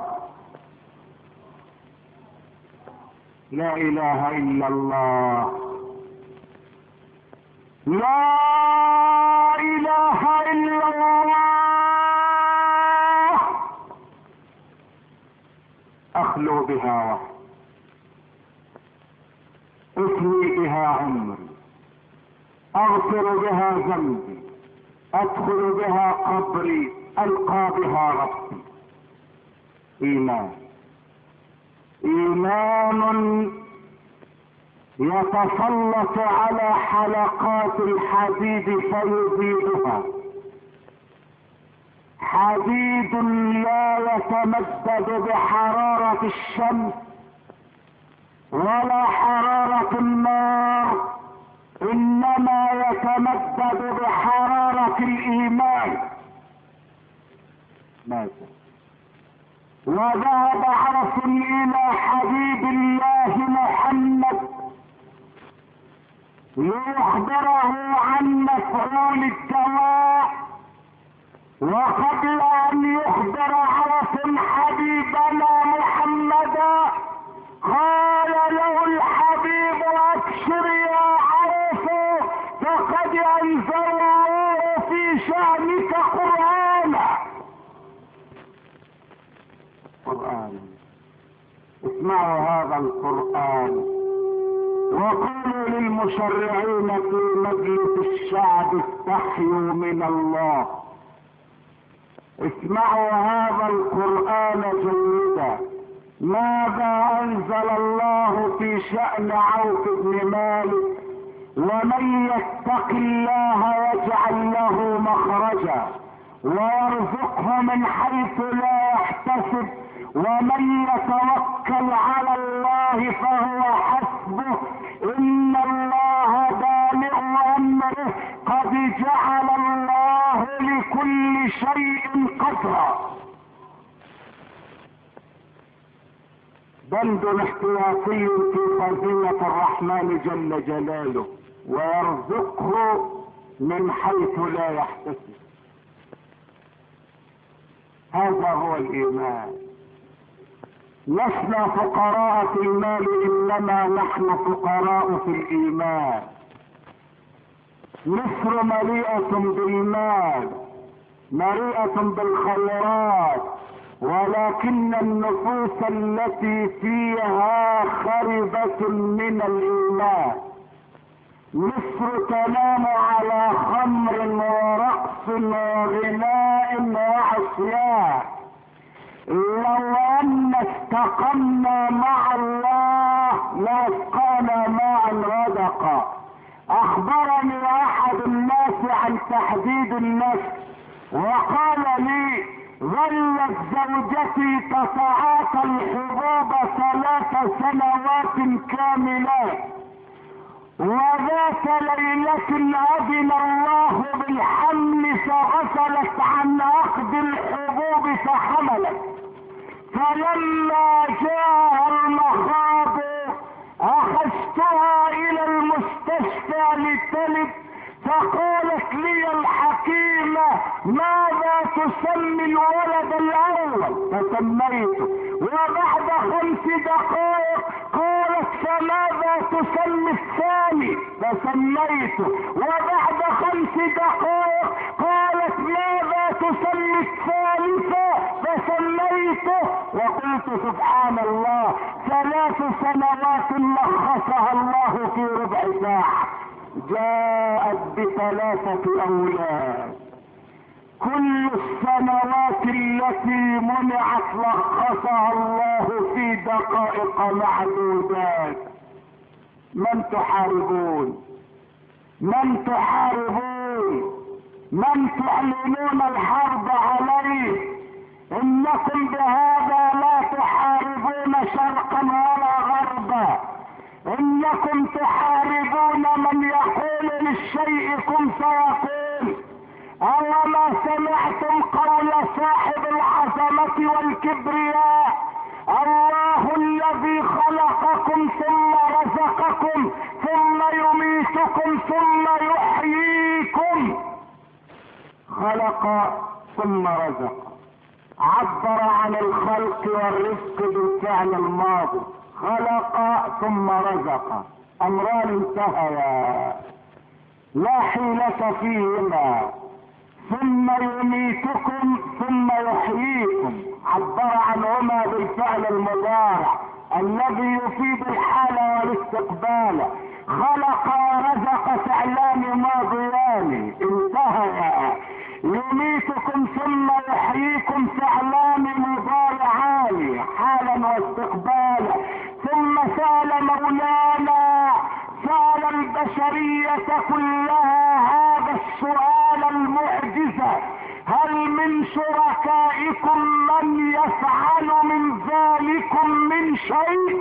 لا اله الا الله، لا اله الا الله. اخلو بها وحدي، اثني بها عمري، اغفر بها ذنبي، ادخل بها قبري، القى بها ربي. ايمان، ايمان يتسلط على حلقات الحديد فيزيدها. حديد لا يتمدد بحرارة الشمس ولا حرارة النار، انما يتمدد بحرارة الايمان. ماذا؟ وذهب عرس الى حبيب الله محمد ليخبره عن مفعول الدواء، وقبل ان يخبر عرس حبيبنا محمدا قال له الحبيب ابشر يا عرس فقد انزل الله في شأنك قرآنا. قرآن، اسمعوا هذا القرآن وقولوا للمشرعين في مجلس الشعب استحيوا من الله. اسمعوا هذا القرآن جيدا. ماذا انزل الله في شأن عوف بن مالك؟ ومن يتق الله يجعل له مخرجا ويرزقه من حيث لا يحتسب ومن يتوكل على الله فهو حسبه ان الله بالغ امره قد جعل الله لكل شيء قدرا. بند احتياطي في خزينة الرحمن جل جلاله، ويرزقه من حيث لا يحتسب. هذا هو الايمان. لسنا فقراء في المال، انما نحن فقراء في الايمان. مصر مليئة بالمال، مليئة بالخيرات، ولكن النفوس التي فيها خربة من الايمان. مصر تنام على خمر ورقص وغناء وعصيان. لو ان استقمنا مع الله لاسقانا ماء غدقا. اخبرني احد الناس عن تحديد النفس وقال لي ظلت زوجتي تتعاطى الحبوب ثلاث سنوات كاملات، وذات ليلة أذن الله بالحمل فغفلت عن أخذ الحبوب فحملت. فلما جاء المخاض أخذتها إلى المستشفى لتلد، سم الولد الاول فسميته، وبعد خمس دقائق قالت فماذا تسمي الثاني فسميته، وبعد خمس دقائق قالت ماذا تسمي الثالثة فسميته. وقلت سبحان الله، ثلاث سنوات لخصها الله في ربع ساعة، جاءت بثلاثة اولاد. كل السنوات التي منعت لخصها الله في دقائق معدودات. من تحاربون؟ من تحاربون؟ من تعلنون الحرب عليه؟ انكم بهذا لا تحاربون شرقا ولا غربا، انكم تحاربون من يقول للشيء كن فيكون. أوما سمعتم قول صاحب العظمة والكبرياء: الله الذي خلقكم ثم رزقكم ثم يميتكم ثم يحييكم. خلق ثم رزق، عبر عن الخلق والرزق بالفعل الماضي. خلق ثم رزق، امران انتهيا لا حيلة فيهما. ثم يميتكم ثم يحييكم، عبر عنهما بالفعل المضارع الذي يفيد الحال والاستقبال. خلق ورزق فعلان ماضيان انتهيا. يميتكم ثم يحييكم فعلان مضارعان حالا واستقبالا. ثم سال مولانا، سال البشرية كلها هذا السؤال المعجزة: هل من شركائكم من يفعل من ذلكم من شيء؟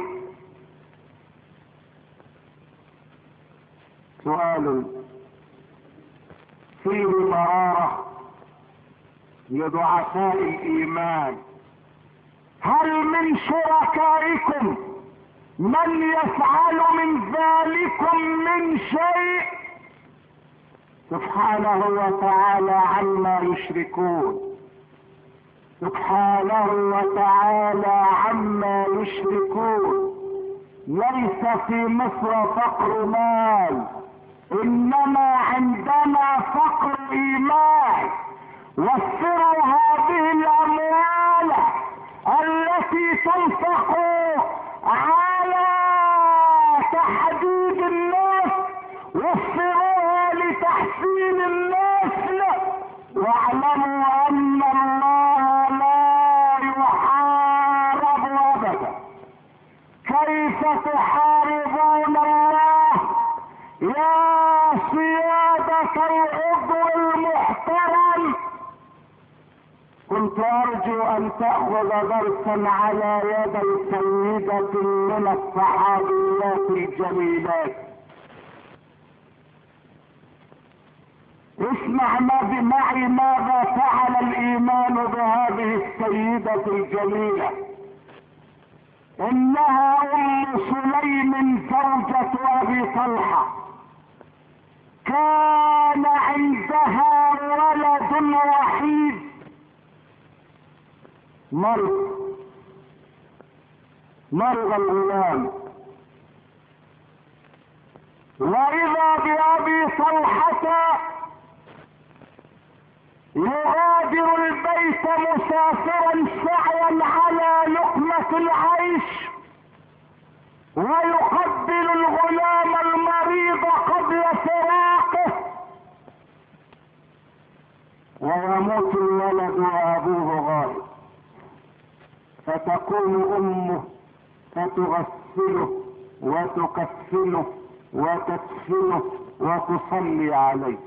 سؤال فيه مرارة لضعفاء الإيمان. هل من شركائكم من يفعل من ذلكم من شيء؟ سبحانه وتعالى عما يشركون، سبحانه وتعالى عما يشركون. ليس في مصر فقر مال، انما عندنا فقر ايمان. وفروا هذه الاموال التي تنفق على تحديد الناس، وفروها لتحسين النسل، واعلموا ان الله لا يحارب ابدا. كيف تحاربون الله يا سيادة العضو المحترم؟ كنت ارجو ان تأخذ درسا على يد سيدة من الصحابيات الجميلات. اسمع معي ماذا فعل الايمان بهذه السيدة الجميلة. انها ام سليم زوجة ابي طلحة، كان عندها ولد وحيد مرض مرض الغلام، واذا بابي طلحة يغادر البيت مسافرا سعيا على لقمة العيش، ويقبل الغلام المريض قبل فراقه، ويموت الولد وابوه غائب. فتقوم امه فتغسله وتكفنه وتدفنه وتصلي عليه،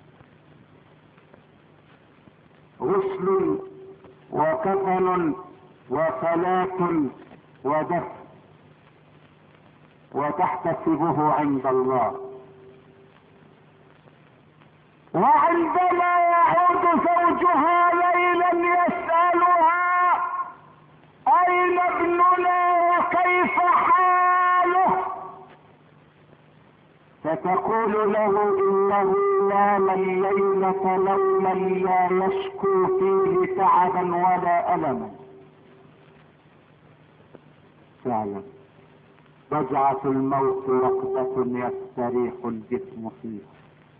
غسل وكفن وصلاة ودفن، وتحتسبه عند الله. وعندما يعود زوجها ليلا يسألها: اين ابننا وكيف حاله؟ فتقول له: انه الصيام الليلة نوما لا يشكو فيه تعبا ولا ألما. فعلا رجعة الموت وقفة يستريح الجسم فيها.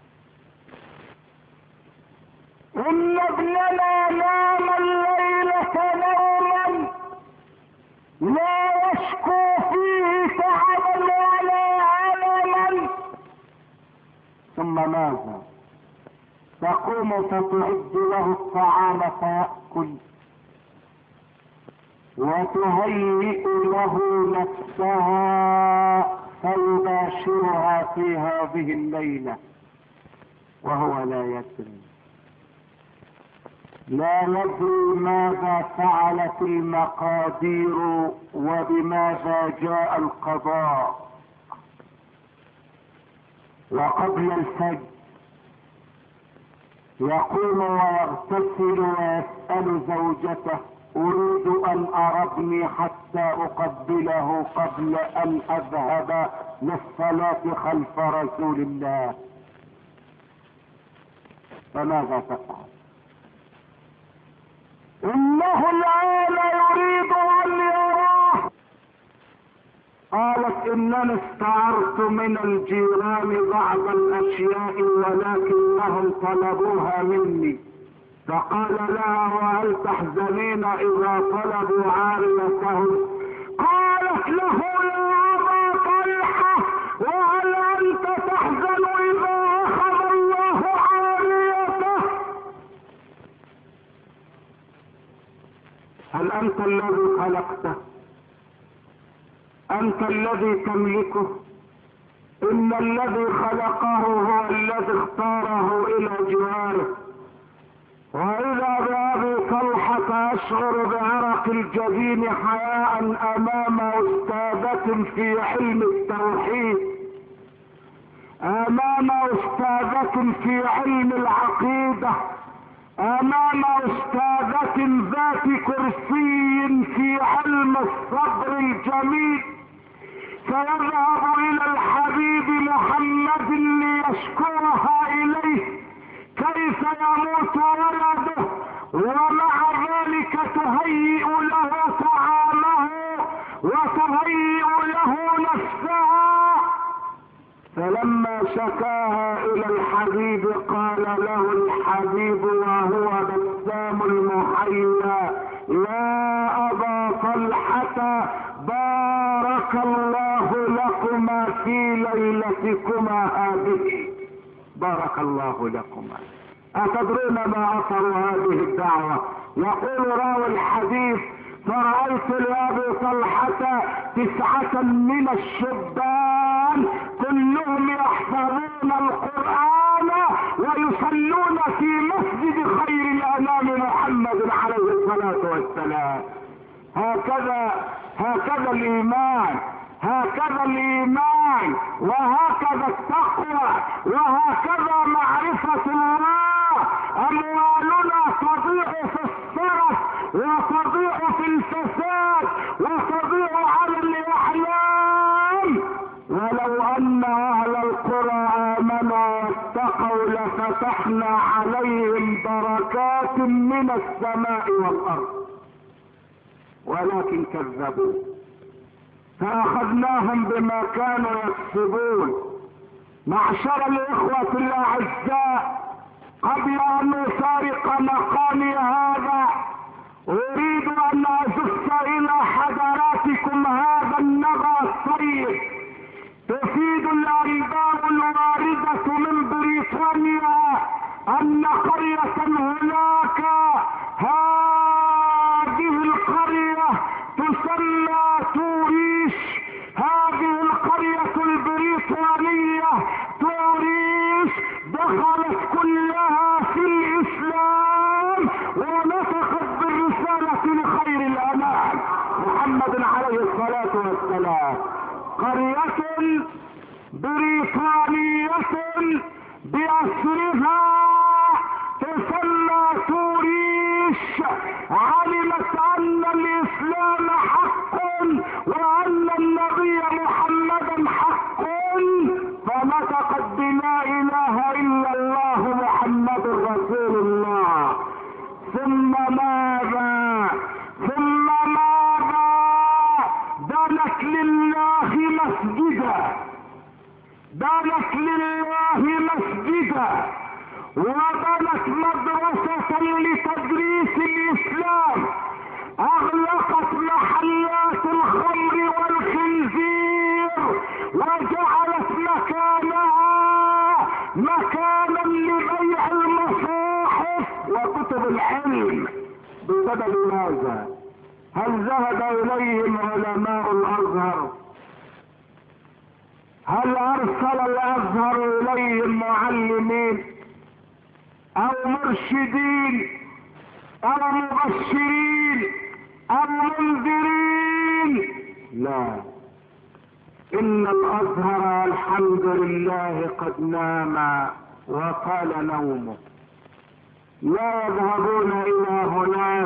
إن ابننا نام الليلة نوما لا يشكو فيه تعبا ولا ألما. ثم ماذا؟ تقوم فتعد له الطعام فيأكل، وتهيئ له نفسها فيباشرها في هذه الليلة وهو لا يدري. لا يدري ماذا فعلت المقادير وبماذا جاء القضاء. وقبل الفجر يقوم ويغتسل ويسأل زوجته: أريد أن أربني حتى أقبله قبل أن أذهب للصلاة خلف رسول الله. فماذا تفعل؟ إنه الآن يريد أن يراه. قالت: إنني استعرت من الجيران بعض الأشياء ولكنهم طلبوها مني. فقال لها: وهل تحزنين إذا طلبوا عاريتهم؟ قالت له: يا أبا طلحة، وهل أنت تحزن إذا أخذ الله عاريته؟ هل أنت الذي خلقته؟ أنت الذي تملكه؟ إن الذي خلقه هو الذي اختاره إلى جواره. وإذا بأبي طلحة أشعر بعرق الجبين حياء أمام أستاذة في علم التوحيد، أمام أستاذة في علم العقيدة، أمام أستاذة ذات كرسي في علم الصبر الجميل. فيذهب إلى الحبيب محمد ليشكرها إليه كيف يموت ولده، ومع ذلك تهيئ له طعامه وتهيئ له نفسها. فلما شكاها إلى الحبيب قال له الحبيب وهو بسام المحيا: يا أبا طلحة، بارك الله لكما في ليلتكما هذه. بارك الله لكما. أتدرون ما أثر هذه الدعوة؟ يقول راوي الحديث: فرأيت لأبي طلحة تسعة من الشبان كلهم يحفظون القرآن ويصلون في مسجد خير الأنام محمد عليه الصلاة والسلام. هكذا هكذا الإيمان، هكذا الإيمان، وهكذا التقوى، وهكذا معرفة الله. أموالنا تضيع في الصرف، وتضيع في الفساد، وتضيع على الإعلام. ولو أن أهل القرى آمنوا واتقوا لفتحنا عليهم بركات من السماء والأرض، ولكن كذبوا فأخذناهم بما كانوا يكسبون. معشر الإخوة الأعزاء، قبل أن أفارق مقامي هذا أريد أن أزف إلى حضراتكم هذا النبأ الطيب. تفيد الأنباء الواردة من بريطانيا أن قرية هناك، هذه القرية تسمى توريش، هذه القرية البريطانية توريش دخلت كلها في الإسلام ونطقت بالرسالة لخير الأنام محمد عليه الصلاة والسلام. قرية بريطانية بأسرها تسمى توريش، علمت أن الإسلام حق وأن النبي محمدا حق، فنطقت بلا إله إلا الله ماذا ثم ماذا؟ بنت لله مسجدا، بنت لله مسجدا، وبنت مدرسة لتدريس الإسلام، أغلقت محلات الخمر والخنزير، وجعلت مكانها مكانا لبيع المصاحف وكتب العلم. بسبب ماذا؟ هل ذهب إليهم علماء الأزهر؟ هل أرسل الأزهر إليهم معلمين أو مرشدين أو مبشرين أو منذرين؟ لا، إن الأزهر الحمد لله قد نام وطال نومه، لا يذهبون إلى هناك،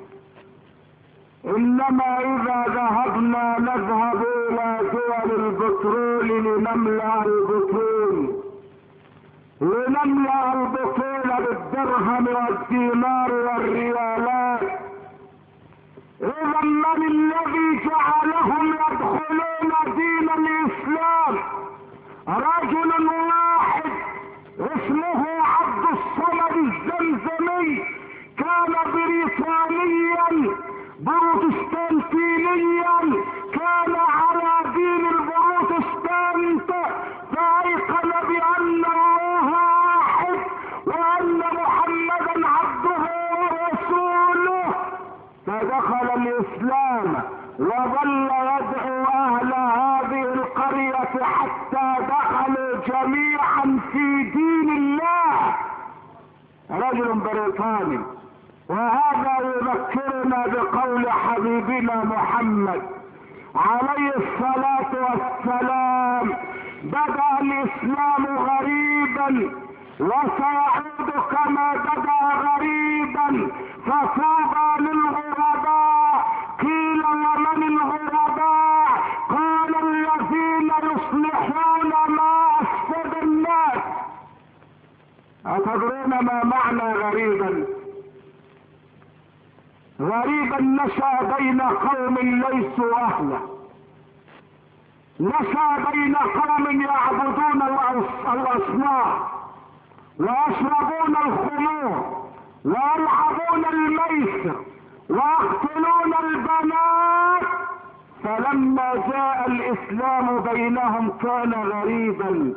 إنما إذا ذهبنا نذهب إلى دول البترول لنملأ البطون، لنملأ البطون بالدرهم والدينار والريالات. إذا من الذي جعلهم يدخلون دين الإسلام؟ رجل واحد اسمه عبد الصمد الزمزمي، كان بريطانيا بروتستانتينيا، كان على دين البروتستانت، فأيقن بأن الله واحد وأن محمدا عبده ورسوله، فدخل الإسلام وظل يدعو أهل هذه القرية حتى دخلوا جميعا في دين الله. رجل بريطاني. وهذا يذكرنا بقول حبيبنا محمد عليه الصلاة والسلام: بدأ الإسلام غريبا وسيعود كما بدأ غريبا، فطوبى للغرباء. قيل ومن الغرباء؟ قال الذين يصلحون ما أفسد الناس. أتدرون ما معنى غريبا؟ غريبا نشأ بين قوم ليسوا أهله، نشأ بين قوم يعبدون الأصنام ويشربون الخمور ويلعبون الميسر ويقتلون البنات، فلما جاء الإسلام بينهم كان غريبا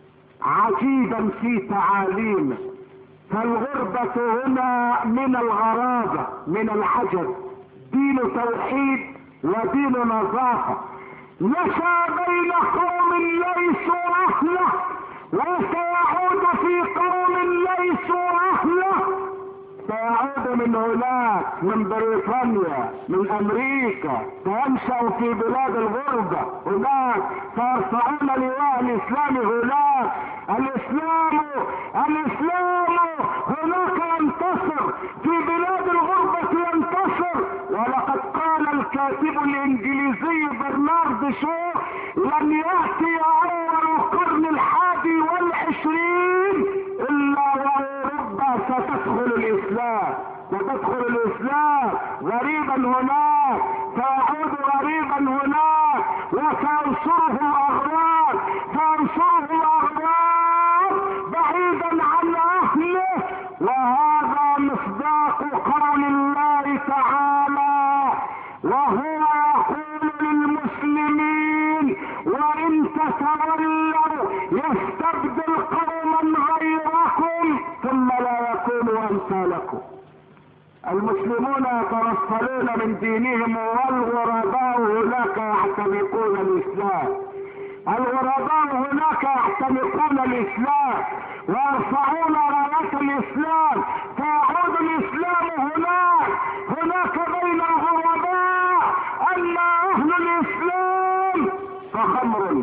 عجيبا في تعاليمه. فالغربة هنا من الغرابة، من العجب، دين توحيد ودين نظافة. نشأ بين قوم ليسوا أهله وسيعود في قوم ليسوا أهله، سيعود من هناك، من بريطانيا، من أمريكا، سينشأ في بلاد الغربة هناك، سيرفعون لواء الإسلام هناك. الإسلام الإسلام هناك ينتصر، في بلاد الغربة ينتصر. ولقد قال الكاتب الإنجليزي برنارد شو: لن يأتي أول القرن الحادي والعشرين إلا وأوروبا ستدخل الإسلام، ستدخل الإسلام غريبا هناك، سيعود غريبا هناك، وسينصره الأغراب، سينصره الأغراب بعيدا عن أهله. وهذا مصداق قول الله تعالى وهو يقول للمسلمين: وإن تتولوا يستبدل قوما غيركم ثم لا يكونوا أمثالكم. المسلمون يتنصلون من دينهم والغرباء هناك يعتنقون الإسلام، الغرباء هناك يعتنقون الإسلام ويرفعون راية الإسلام، فيعود الإسلام هناك هناك بين الغرباء. أما أهل الإسلام فخمر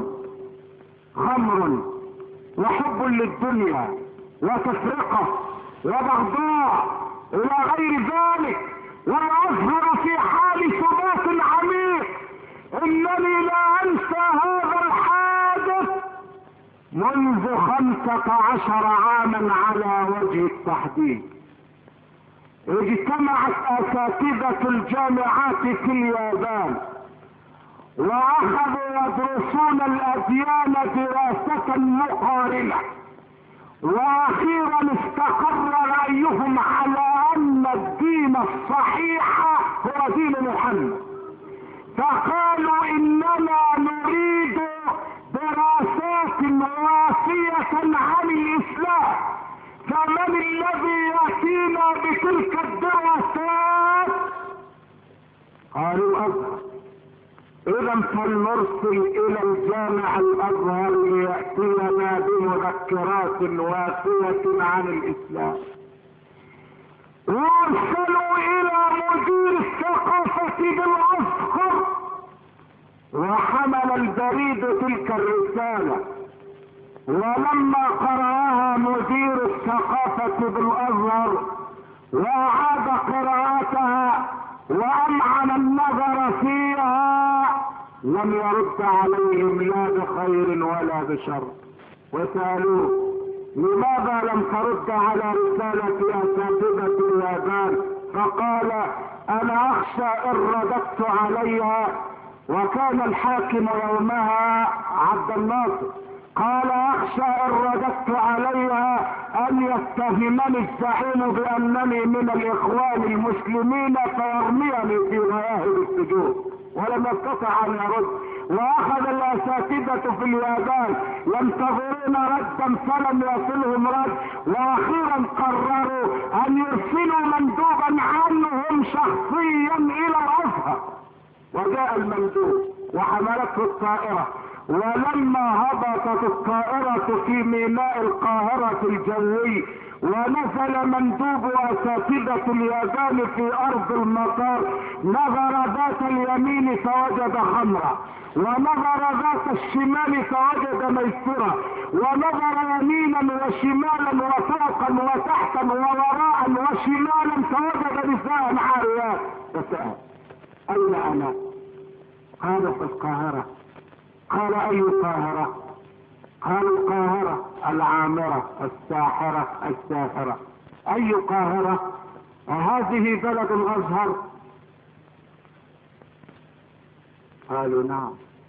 خمر وحب للدنيا وتفرقة وبغضاء إلى غير ذلك، ويظهر في حال ثبات عميق. إنني لا أنسى هذا الحادث منذ خمسة عشر عاما على وجه التحديد. اجتمعت اساتذة الجامعات في اليابان واخذوا يدرسون الاديان دراسة مقارنة، واخيرا استقر رايهم على ان الدين الصحيح هو دين محمد، فقالوا اننا نريد دراسات وافية عن الاسلام، فمن الذي ياتينا بتلك الدراسات؟ قالوا الازهر. اذا فلنرسل الى الجامع الازهر لياتينا بمذكرات وافية عن الاسلام. وارسلوا الى مدير الثقافة بالازهر، وحمل البريد تلك الرسالة، ولما قرأها مدير الثقافة بالازهر واعاد قراءتها وامعن النظر فيها لم يرد عليهم لا بخير ولا بشر. وسألوه لماذا لم ترد على رسالة اساتذة اليابان؟ فقال انا اخشى ان رددت عليها، وكان الحاكم يومها عبد الناصر، قال اخشى ان رددت عليها ان يتهمني الزعيم بانني من الاخوان المسلمين فيرميني في غياهب السجون، ولم يستطع ان يرد. واخذ الاساتذة في اليابان ينتظرون ردا فلم يصلهم رد، واخيرا قرروا ان يرسلوا مندوبا عنهم شخصيا الى الازهر. وجاء المندوب وحملته الطائرة، ولما هبطت الطائرة في ميناء القاهرة الجوي ونزل مندوب اساتذة اليابان في ارض المطار، نظر ذات اليمين فوجد خمرا، ونظر ذات الشمال فوجد ميسرة، ونظر يمينا وشمالا وفوقا وتحتا ووراء وشمالا فوجد نساء عاريات. فسأل اين انا؟ قال في القاهرة. قال اي قاهرة؟ قال القاهرة العامرة الساحرة الساحرة. اي قاهرة؟ هذه بلد الازهر؟ قالوا نعم.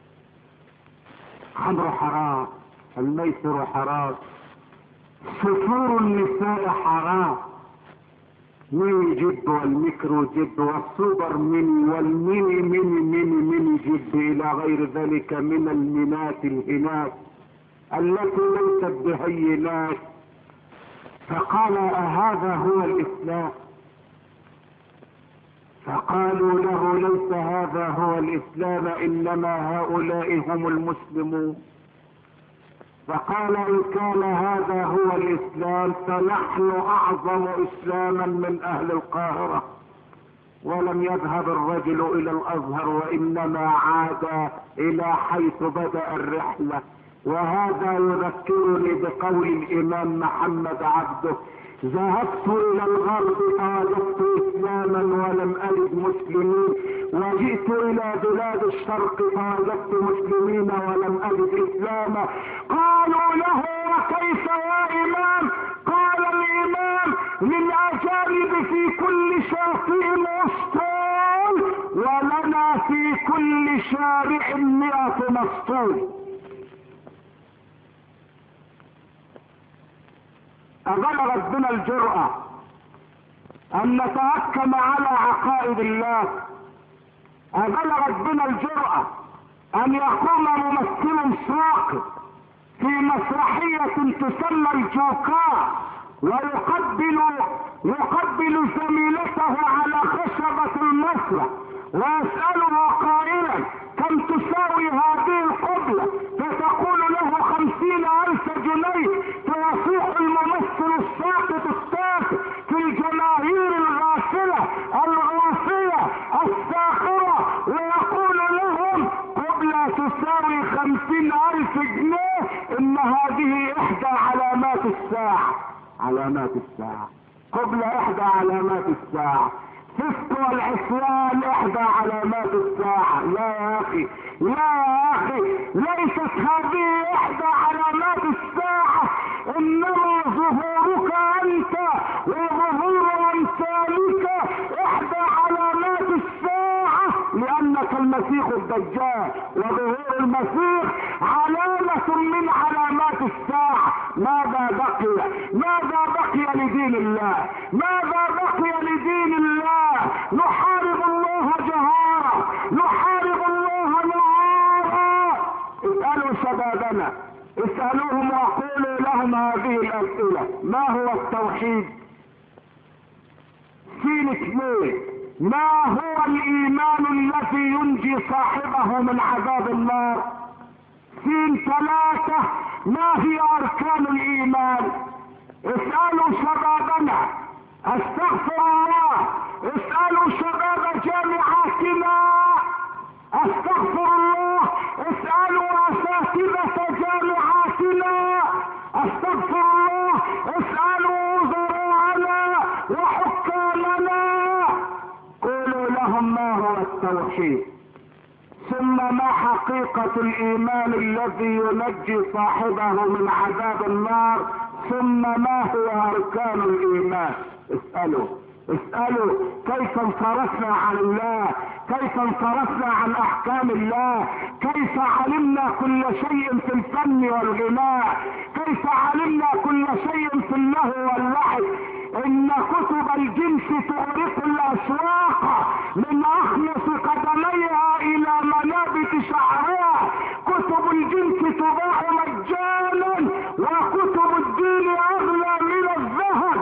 خمر حرام، الميسر حرام، سفور النساء حرام، ميني جد والميكرو جد والسوبر ميني والميني ميني ميني ميني جد الى غير ذلك من المينات الهنات التي ليست بهينات. فقال أهذا هو الإسلام؟ فقالوا له ليس هذا هو الإسلام، إنما هؤلاء هم المسلمون. فقال إن كان هذا هو الإسلام فنحن أعظم إسلاما من أهل القاهرة. ولم يذهب الرجل إلى الأزهر، وإنما عاد إلى حيث بدأ الرحلة. وهذا يذكرني بقول الإمام محمد عبده: ذهبت إلى الغرب فوجدت إسلاما ولم أجد مسلمين، وجئت إلى بلاد الشرق فوجدت مسلمين ولم أجد إسلاما. قالوا له: وكيف يا إمام؟ قال الإمام: للأجانب في كل شاطئ مسطول، ولنا في كل شارع مئة مسطول. أبلغت بنا الجرأة أن نتحكم على عقائد الله. أبلغت بنا الجرأة أن يقوم ممثل ساقط في مسرحية تسمى الجوكار ويقبل يقبل زميلته على خشبة المسرح ويسأله قائلا: كم تساوي هذه القبلة؟ فتقول له: خمسين ألف جنيه. فيصيح الممثل الساقط الساقط في الجماهير الغافلة الغافية الساخرة ويقول لهم: قبلة تساوي خمسين ألف جنيه. إن هذه إحدى علامات الساعة. علامات الساعة قبلة إحدى علامات الساعة. فسق والعصيان إحدى علامات الساعة. لا يا أخي، لا يا أخي، ليست هذه إحدى علامات الساعة، إنما ظهورك أنت وظهور أمثالك الدجال وظهور المسيح علامة من علامات الساعة. ماذا بقي؟ ماذا بقي لدين الله؟ ماذا بقي لدين الله؟ نحارب الله جهارا، نحارب الله نهارا. اسألوا شبابنا، اسألوهم وقولوا لهم هذه الأسئلة: ما هو التوحيد؟ سين اثنين: ما هو الإيمان الذي ينجي صاحبه من عذاب النار؟ سين ثلاثة: ما هي أركان الإيمان؟ اسألوا شبابنا، استغفر الله، اسألوا شباب جامعاتنا، استغفر الله، اسألوا أساتذة جامعاتنا، استغفر الله، اسألوا وزراءنا وحكامنا، قولوا لهم ما هو التوحيد. ثم ما حقيقة الإيمان الذي ينجي صاحبه من عذاب النار؟ ثم ما هو أركان الإيمان؟ اسألوا اسألوا كيف انصرفنا عن الله، كيف انصرفنا عن احكام الله، كيف علمنا كل شيء في الفن والغناء، كيف علمنا كل شيء في اللهو واللعب. ان كتب الجنس تغرق الاسواق من اخمص قدميها الى منابت شعرها. كتب الجنس تباع مجانا وكتب الدين اغلى من الذهب.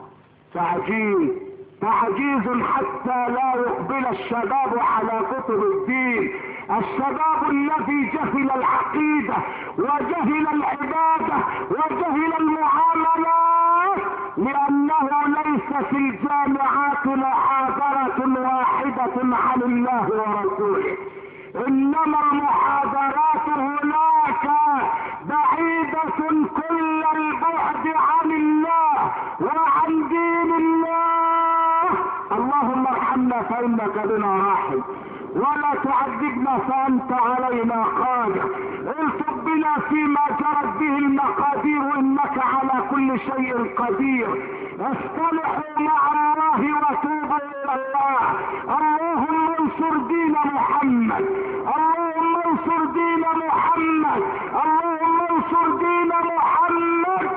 تعجيز تعجيز حتى لا يقبل الشباب على كتب الدين. الشباب الذي جهل العقيدة وجهل العبادة وجهل المعاملات، لأنه ليس في الجامعات محاضرة واحدة عن الله ورسوله، إنما المحاضرات هناك بعيدة كل البعد عن الله وعن دين الله. اللهم ارحمنا فإنك بنا راحم، ولا تعذبنا فأنت علينا قادر. الطب بنا فيما جرت به المقادير، إنك على كل شيء قدير. اصطلحوا مع الله وتوبوا إلى الله. اللهم انصر دين محمد، اللهم انصر دين محمد، اللهم انصر دين محمد.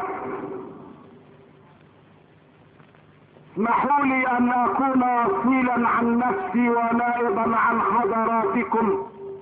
اسمحوا لي ان اكون اصيلا عن نفسي ونائبا عن حضراتكم،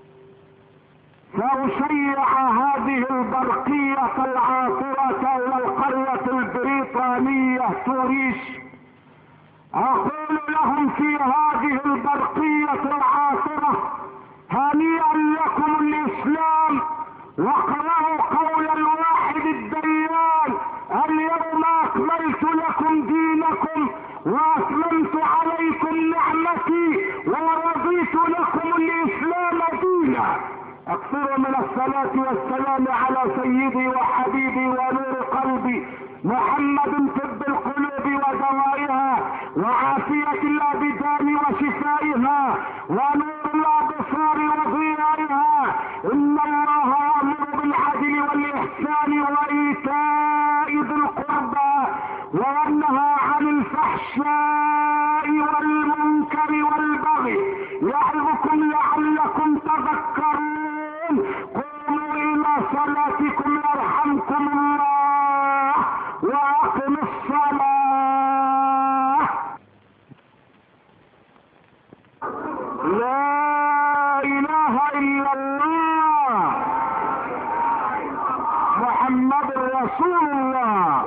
فاشيع هذه البرقية العاطرة الى القرية البريطانية توريش. اقول لهم في هذه البرقية العاطرة: هنيئا لكم الاسلام، واقرأوا قول الواحد الديان: اليوم اكملت لكم دينكم واتممت عليكم نعمتي ورضيت لكم الاسلام دينا. اكثروا من الصلاة والسلام على سيدي وحبيبي ونور قلبي محمد، طب القلوب ودوائها وعافية الابدان وشفائها ونور الابصار وضيائها. ان الله يأمر بالعدل والاحسان وايتاء ذي القربى وينهى عن الفحشاء والمنكر والبغي يعظكم لعلكم تذكرون. قوموا الى صلاتكم يرحمكم الله واقم الصلاة. لا اله الا الله محمد رسول الله.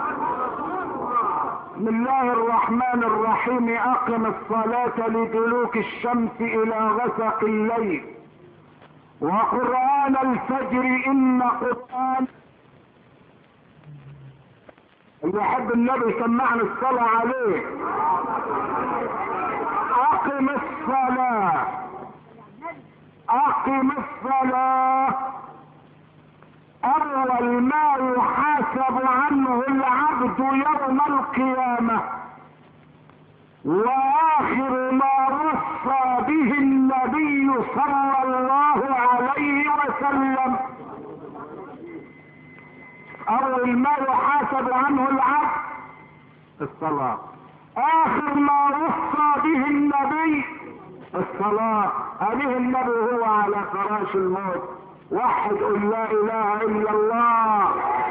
بسم الله الرحمن الرحيم. اقم الصلاة لدلوك الشمس الى غسق الليل وقرآن الفجر ان قرآن. اللي يحب النبي سمعني الصلاة عليه. اقم الصلاة، اقم الصلاة. اول ما يحاسب عنه العبد يوم القيامة واخر ما وصى به النبي صلى الله عليه وسلم. اول ما يحاسب عنه العبد الصلاة، اخر ما وصى به النبي الصلاة. عليه النبي وهو على فراش الموت واحد قل لا اله الا الله.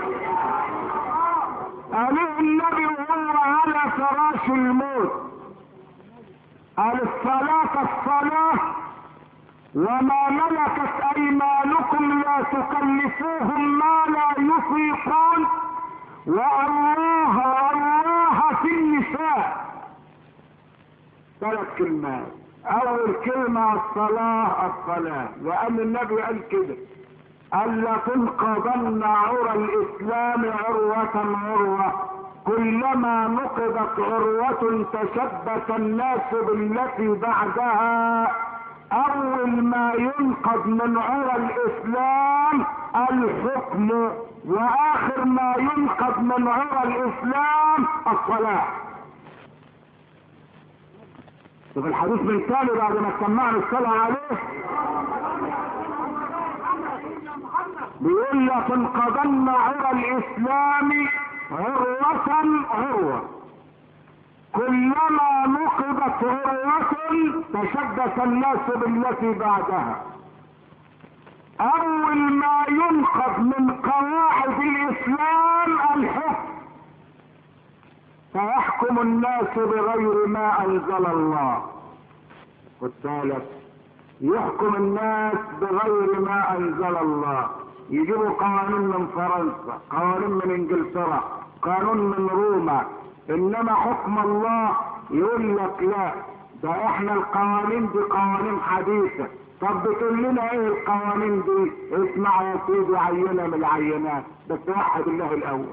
عليه النبي وهو على فراش الموت قال الصلاة الصلاة وما ملكت ايمانكم لا تكلفوهم ما لا يطيقون والله الله في النساء. ثلاث كلمات. اول كلمة الصلاة الصلاة، لان النبي قال كده قال لا تنقضن عرى الاسلام عروة عروة كلما نقضت عروة تشبث الناس بالتي بعدها. اول ما ينقض من عرى الاسلام الحكم، واخر ما ينقض من عرى الاسلام الصلاة. شوف الحديث من ثاني بعد ما سمعنا الصلاة عليه بيقول لا تنقضن عرى الاسلام عروة عروة كلما نقضت عروة تشبث الناس بالتي بعدها. اول ما ينقض من قواعد الاسلام الحكم، فيحكم الناس بغير ما انزل الله. والثالث يحكم الناس بغير ما انزل الله، يجيبوا قوانين من فرنسا، قوانين من انجلترا، قانون من روما، انما حكم الله يقول لك لا ده احنا القوانين دي قوانين حديثة. طب بتقول لنا ايه القوانين دي؟ اسمع يا سيدي عينة من العينات، بس توحد الله الاول.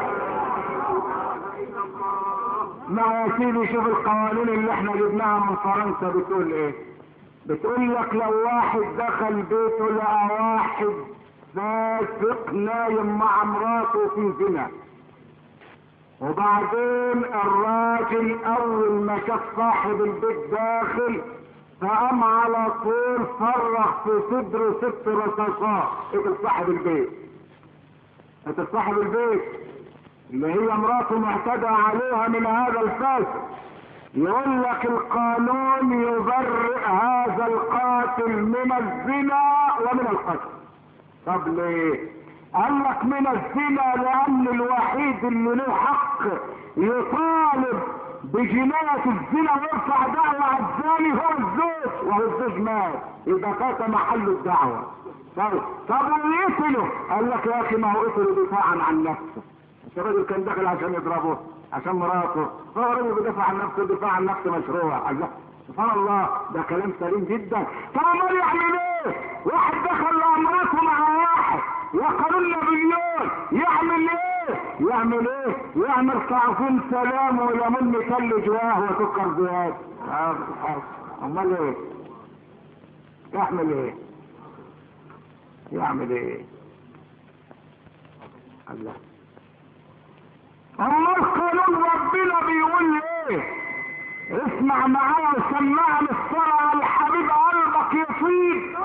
اسمع يا سيدي شوف القوانين اللي احنا جبناها من فرنسا بتقول ايه. بتقول لك لو واحد دخل بيته لقى واحد فاسق نايم مع مراته في زنا، وبعدين الراجل اول ما شاف صاحب البيت داخل فقام على طول فرغ في صدره ست رصاصات. قتل صاحب البيت، قتل صاحب البيت اللي هي مراته معتدى عليها من هذا الفاسق. يقول لك القانون يبرئ هذا القاتل من الزنا ومن القتل. طب ليه؟ قال لك من الزنا لان الوحيد اللي له حق يطالب بجناية الزنا ويرفع دعوة على الزاني هو الزوج، وهو الزوج مات يبقى فات محل الدعوة. طيب طب ويقتله؟ قال لك يا اخي ما هو قتله دفاعا عن نفسه. الراجل كان داخل عشان يضربه عشان مراته، هو راجل بيدافع عن نفسه، دفاع عن نفسه مشروع. الله سبحان الله، ده كلام سليم جدا. طب امال يعمل ايه؟ واحد دخل لمراته مع واحد وقالوا له مليون، يعمل ايه؟ يعمل ايه؟ يعمل صعفون سلام وليمون مثلج جواه وسكر زياده. اه امال ايه؟ يعمل ايه؟ يعمل ايه؟ الله امال قانون ربنا بيقول ايه؟ اسمع معايا وسمعني الصلاة على الحبيب قلبك يطيب.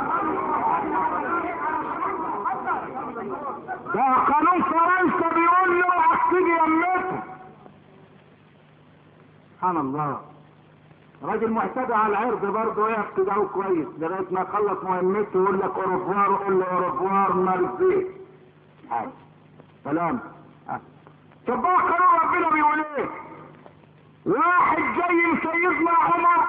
ده قانون فرنسا بيقول له عكسيني يمته. سبحان الله، راجل معتدى على العرض برضه يقف تدعوه كويس لغايه ما يخلص مهمته ويقول لك اوروبوار، قول له اوروبوار مارزي. سلام. طب بقى قانون ربنا بيقول ايه؟ واحد جاي لسيدنا عمر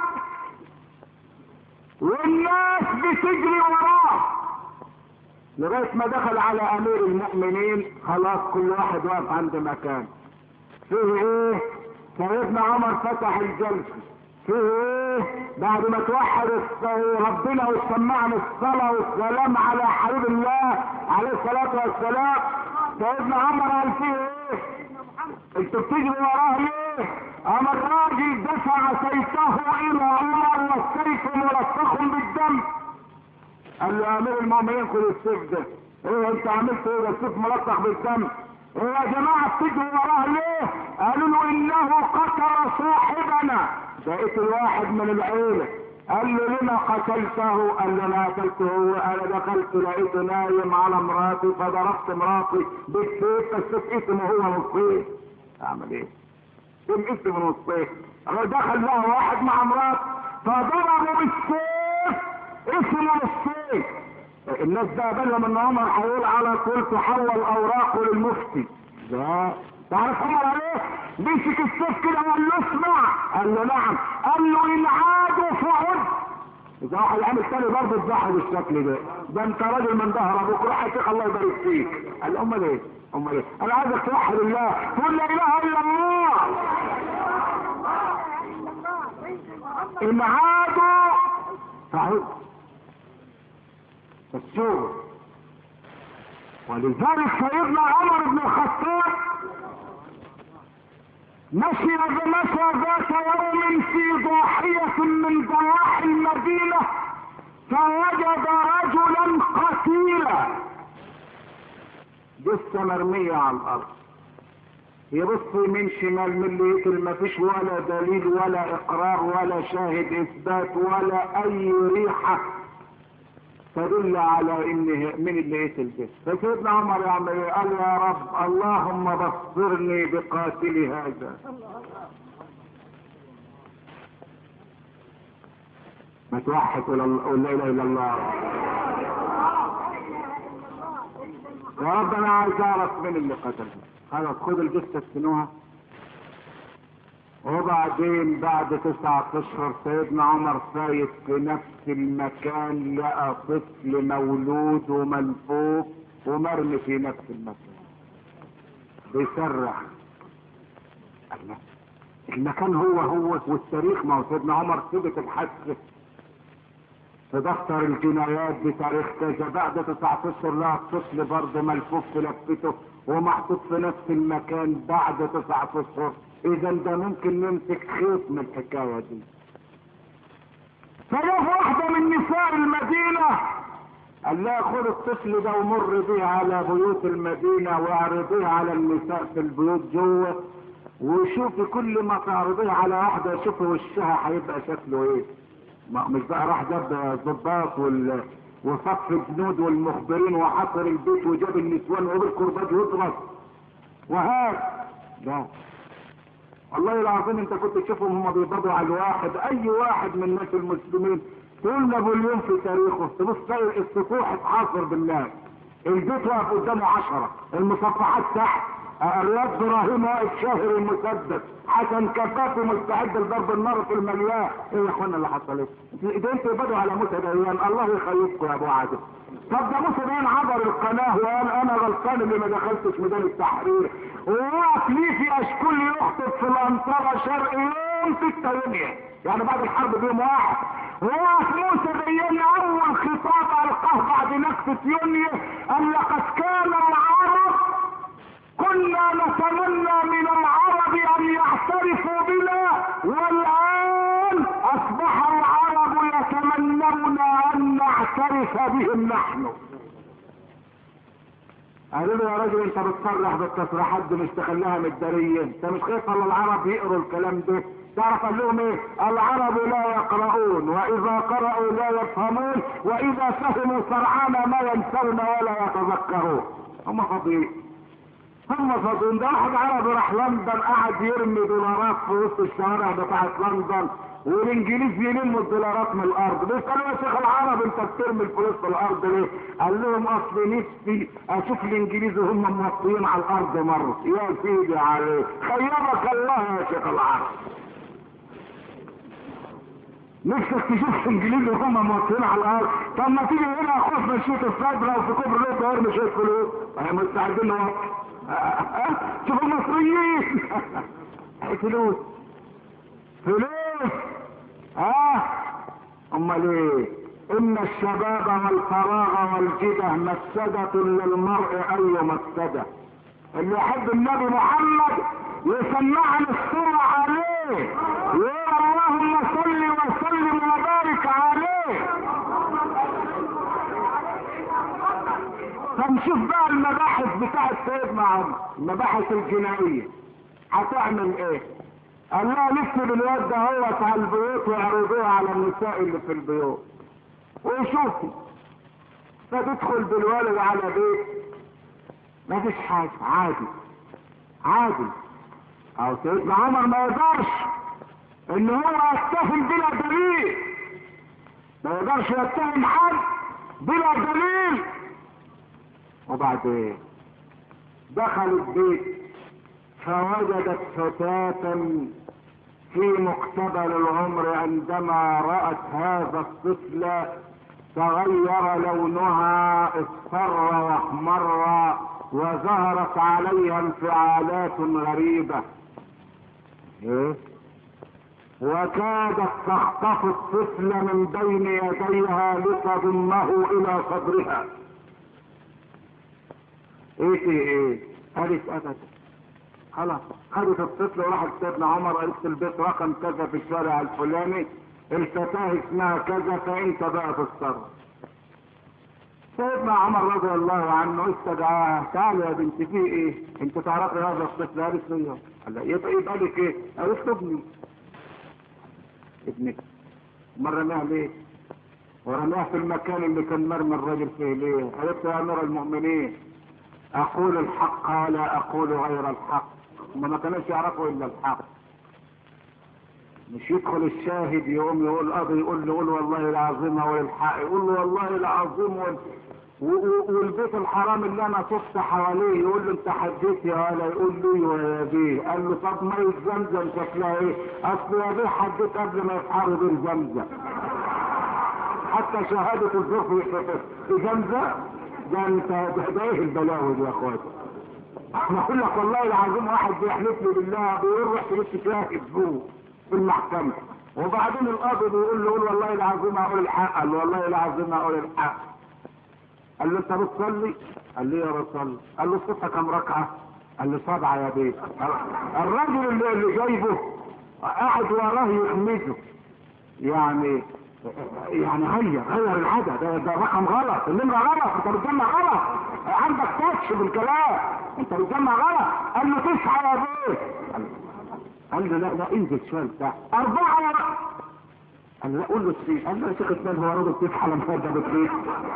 والناس بتجري وراه لغايه ما دخل على امير المؤمنين، خلاص كل واحد واقف عند مكان. فيه ايه؟ سيدنا عمر فتح الجلسه. فيه ايه؟ بعد ما توحد ربنا وسمعنا الصلاه والسلام على حبيب الله عليه الصلاه والسلام، سيدنا عمر قال فيه ايه؟ انتوا بتجري وراه ليه؟ اما الراجل دفع سيفه الى عمر والسيف ملطخ بالدم. قال له امير المؤمنين خد السيف ده. ايه انت عملت ايه؟ ده السيف ملطخ بالدم. ايه يا جماعه بتجري وراه ليه؟ قالوا له انه قتل صاحبنا. ده قتل واحد من العيله. قال له لما قتلته؟ قال له انا قتلته، انا دخلت لقيته نايم على مراتي فضربت مراتي بالسيف، فالسيف اسمه هو نصيب. اعمل ايه؟ اسم اسم نصيب. دخل له واحد مع مراته فضربه بالسيف اسمه نصين. الناس ده بالهم ان عمر هيقول على طول تحول اوراقه للمفتي. ده تعرف عمر عليه؟ مسك السيف كده وقال له اسمع. قال له نعم. قال له ان عادوا فعد. اذا واحد عامل تاني برضه تضحي بالشكل ده، ده انت راجل من ظهر ابوك، روح يا شيخ الله يبارك فيك. قال له امال ايه؟ امال ايه؟ انا عايزك توحد الله، تقول لا اله الا الله. ان عادوا فعد. السور. ولذلك سيدنا عمر بن الخطاب مشي مشى ذات يوم في ضاحية من ضواحي المدينة فوجد رجلا قتيلا جثة مرمية على الارض. يبص يمين شمال من اللي يقتل، مفيش ولا دليل ولا اقرار ولا شاهد اثبات ولا اي ريحة تدل على ان من اللي قتل ده. فسيدنا عمر يعمل ايه؟ قال يا رب اللهم بصرني بقاتل هذا. ما توحد ولا لا اله الا الله. يا رب انا عايز اعرف من اللي قتله. خلاص خد الجثه اسكنوها. وبعدين بعد تسعة اشهر سيدنا عمر فايت في نفس المكان، لقى طفل مولود وملفوف ومرمي في نفس المكان بيصرخ. الله، المكان هو هو والتاريخ. ما هو سيدنا عمر ثبت الحادثه في دفتر الجنايات بتاريخ كذا، بعد تسعة اشهر لقى الطفل برضه ملفوف في لفته ومحطوط في نفس المكان بعد تسعة اشهر. اذا ده ممكن نمسك خيط من الحكايه دي. فجاء واحده من نساء المدينه قال لها خد الطفل ده ومر بيه على بيوت المدينه واعرضيه على النساء في البيوت جوه، وشوفي كل ما تعرضيه على واحده شوفي وشها هيبقى شكله ايه. مش بقى راح جاب الضباط وال وصف الجنود والمخبرين وحصر البيت وجاب النسوان وبالكرباج يضرب وهذا. لا والله العظيم انت كنت تشوفهم هم بيقبضوا على الواحد، اي واحد من الناس المسلمين تقول نابليون في تاريخه تبص تلاقي السطوح اتحاصر بالناس، البيت واقف قدامه عشرة، المصفحات تحت، رياض ابراهيم واقف شاهر المسدس، حسن كفافي مستعد لضرب النار في المليان. ايه يا اخوانا اللي حصل ايه؟ ده انتوا بدوا على موسى ديان، الله يخيبكم يا ابو عادل. طب ده موسى ديان عبر القناه وقال انا غلطان اللي ما دخلتش ميدان التحرير، ووقف ليه في اشكال يخطب في الانطره شرق يوم ستة يونيو، يعني بعد الحرب بيوم واحد. وقف موسى ديان اول خطاب القاه بعد نكسة يونيو قال لقد كان العرب كنا نتمنى من العرب ان يعترفوا بنا، والان اصبح العرب يتمنون ان نعترف بهم نحن. قالوا له يا راجل انت بتصرح بالتصريحات دي مش تخليها مداريه، انت مش خايف على العرب يقروا الكلام ده؟ تعرف قال لهم ايه؟ العرب لا يقرؤون، واذا قرأوا لا يفهمون، واذا فهموا سرعان ما ينسون ولا يتذكرون. هم فاضيين، هم فاضيين. ده واحد عربي راح لندن قعد يرمي دولارات في وسط الشوارع بتاعت لندن، والانجليز يلموا الدولارات من الارض. بيسالوا يا شيخ العرب انت بترمي الفلوس في الارض ليه؟ قال لهم اصل نفسي اشوف الانجليز وهم موطيين على الارض مره. يا سيدي عليك، خيبك الله يا شيخ العرب. نفسك تشوف الانجليز وهم موطيين على الارض؟ طب ما تيجي هنا يا اخوك من شوط الصدره وفي كوبري لوط وارمي شويه فلوس، احنا مستعدين نوطي. شوف المصريين فلوس فلوس اه امال ايه؟ ان الشباب والفراغ والجده مفسدة للمرء اي مفسدة. اللي يحب النبي محمد يسمعنا الصورة عليه، يقول اللهم صل وسلم وبارك عليه. فنشوف بقى المباحث بتاعت سيدنا عمر، المباحث الجنائية هتعمل ايه؟ قال لها لف بالواد ده هو على البيوت ويعرضوها على النساء اللي في البيوت وشوفي. فتدخل بالولد على بيت مفيش حاجة، عادي عادي. او سيدنا عمر ما يقدرش ان هو يتهم بلا دليل، ما يقدرش يتهم حد بلا دليل. وبعدين دخل البيت فوجدت فتاة في مقتبل العمر، عندما رأت هذا الطفل تغير لونها، اصفر واحمر، وظهرت عليها انفعالات غريبة. إيه؟ وكادت تخطف الطفل من بين يديها لتضمه الى صدرها. ايه في ايه؟ قالت ابدا. خلاص خدت الطفل وراحت سيدنا عمر، قالت البيت رقم كذا في الشارع الفلاني، الفتاة اسمها كذا، فانت بقى تتصرف. سيدنا عمر رضي الله عنه استدعاها، تعالي يا بنتي في ايه؟ انت تعرفي هذا الطفل؟ قالت له قال لها يبقى يبقى لك ايه؟ قالت له ابني. ابنك؟ امال رماها ليه؟ ورماها في المكان اللي كان مرمي الراجل فيه ليه؟ قالت له يا امير المؤمنين اقول الحق ولا اقول غير الحق. ما ما كانوش يعرفوا الا الحق. مش يدخل الشاهد يقوم يقول القاضي يقول له قول والله العظيم هو الحق، يقول له والله العظيم وال... والبيت الحرام اللي انا طفت حواليه يقول له انت حديت يا ولا، يقول له يا بيه. قال له طب ميه زمزم شكلها ايه؟ اصل يا بيه حديت قبل ما يفحروا بير زمزم. حتى شهاده الزور في زمزم. ده انت ده ايه البلاوي دي يا اخواتي؟ انا اقول لك والله العظيم واحد بيحلف لي بالله بيروح تجيب شاهد فوق في المحكمه، وبعدين القاضي بيقول له قول والله العظيم اقول الحق. قال له والله العظيم اقول الحق. قال له انت بتصلي؟ قال له يا بصلي. قال له الصبح كم ركعه؟ قال له سبعه يا بيه. الراجل اللي, اللي جايبه قاعد وراه يحمده، يعني يعني غير غير العدد، ده, ده رقم غلط، النمره غلط، انت بتجمع غلط، عندك تاتش بالكلام، انت بتجمع غلط. قال له تسعه يا بيه. قال له لا لا انزل شويه بتاع اربعه يا بيه. قال له لا قول له اثنين. قال له يا شيخ اثنين هو راجل تسعه لما ده باثنين.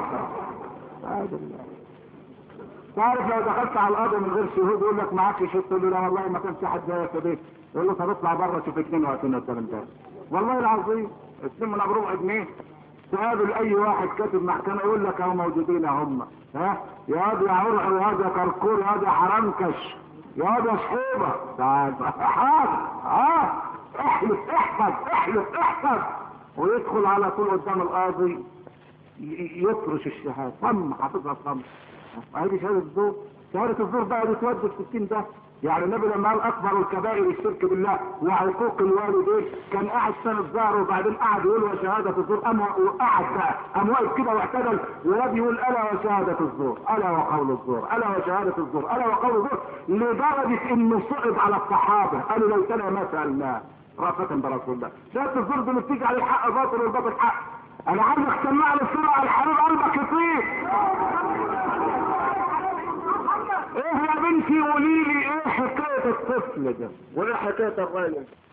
تعرف لو دخلت على القاضي من غير شهود يقول لك معاك شهود، تقول له لا والله ما كانش حد جاي في بيت، يقول له طب اطلع بره شوف اثنين وقتين قدام ده. والله العظيم اثنين من بربع جنيه. تقابل اي واحد كاتب محكمه يقول لك اهو موجودين هم، ها يا واد يا عرع يا واد يا كركور يا واد يا حرنكش يا واد يا شحوبه تعال حاضر ها احلف احفظ احلف احفظ، ويدخل على طول قدام القاضي يطرش الشهاده صم حافظها صم. هذه شهاده الزور. شهاده الزور بقى بتودي في ستين ده. يعني النبي لما قال اكبر الكبائر الشرك بالله وعقوق الوالدين كان قاعد سنه ظهره، وبعدين قعد يقول وشهاده الزور، قام وقعد بقى قام واقف كده واعتدل وقعد يقول الا وشهاده الزور الا وقول الزور الا وشهاده الزور الا وقول الزور، لدرجه انه صعد على الصحابه قالوا ليتنا ما سالناه رافة برسول الله. شهاده الزور دي بتيجي على الحق باطل والباطل حق. انا عايزك تسمع لي الصوره على الحبيب قلبك يطير. ايه يا بنتي قولي لي ايه حكايه الطفل ده وايه حكايه الراجل؟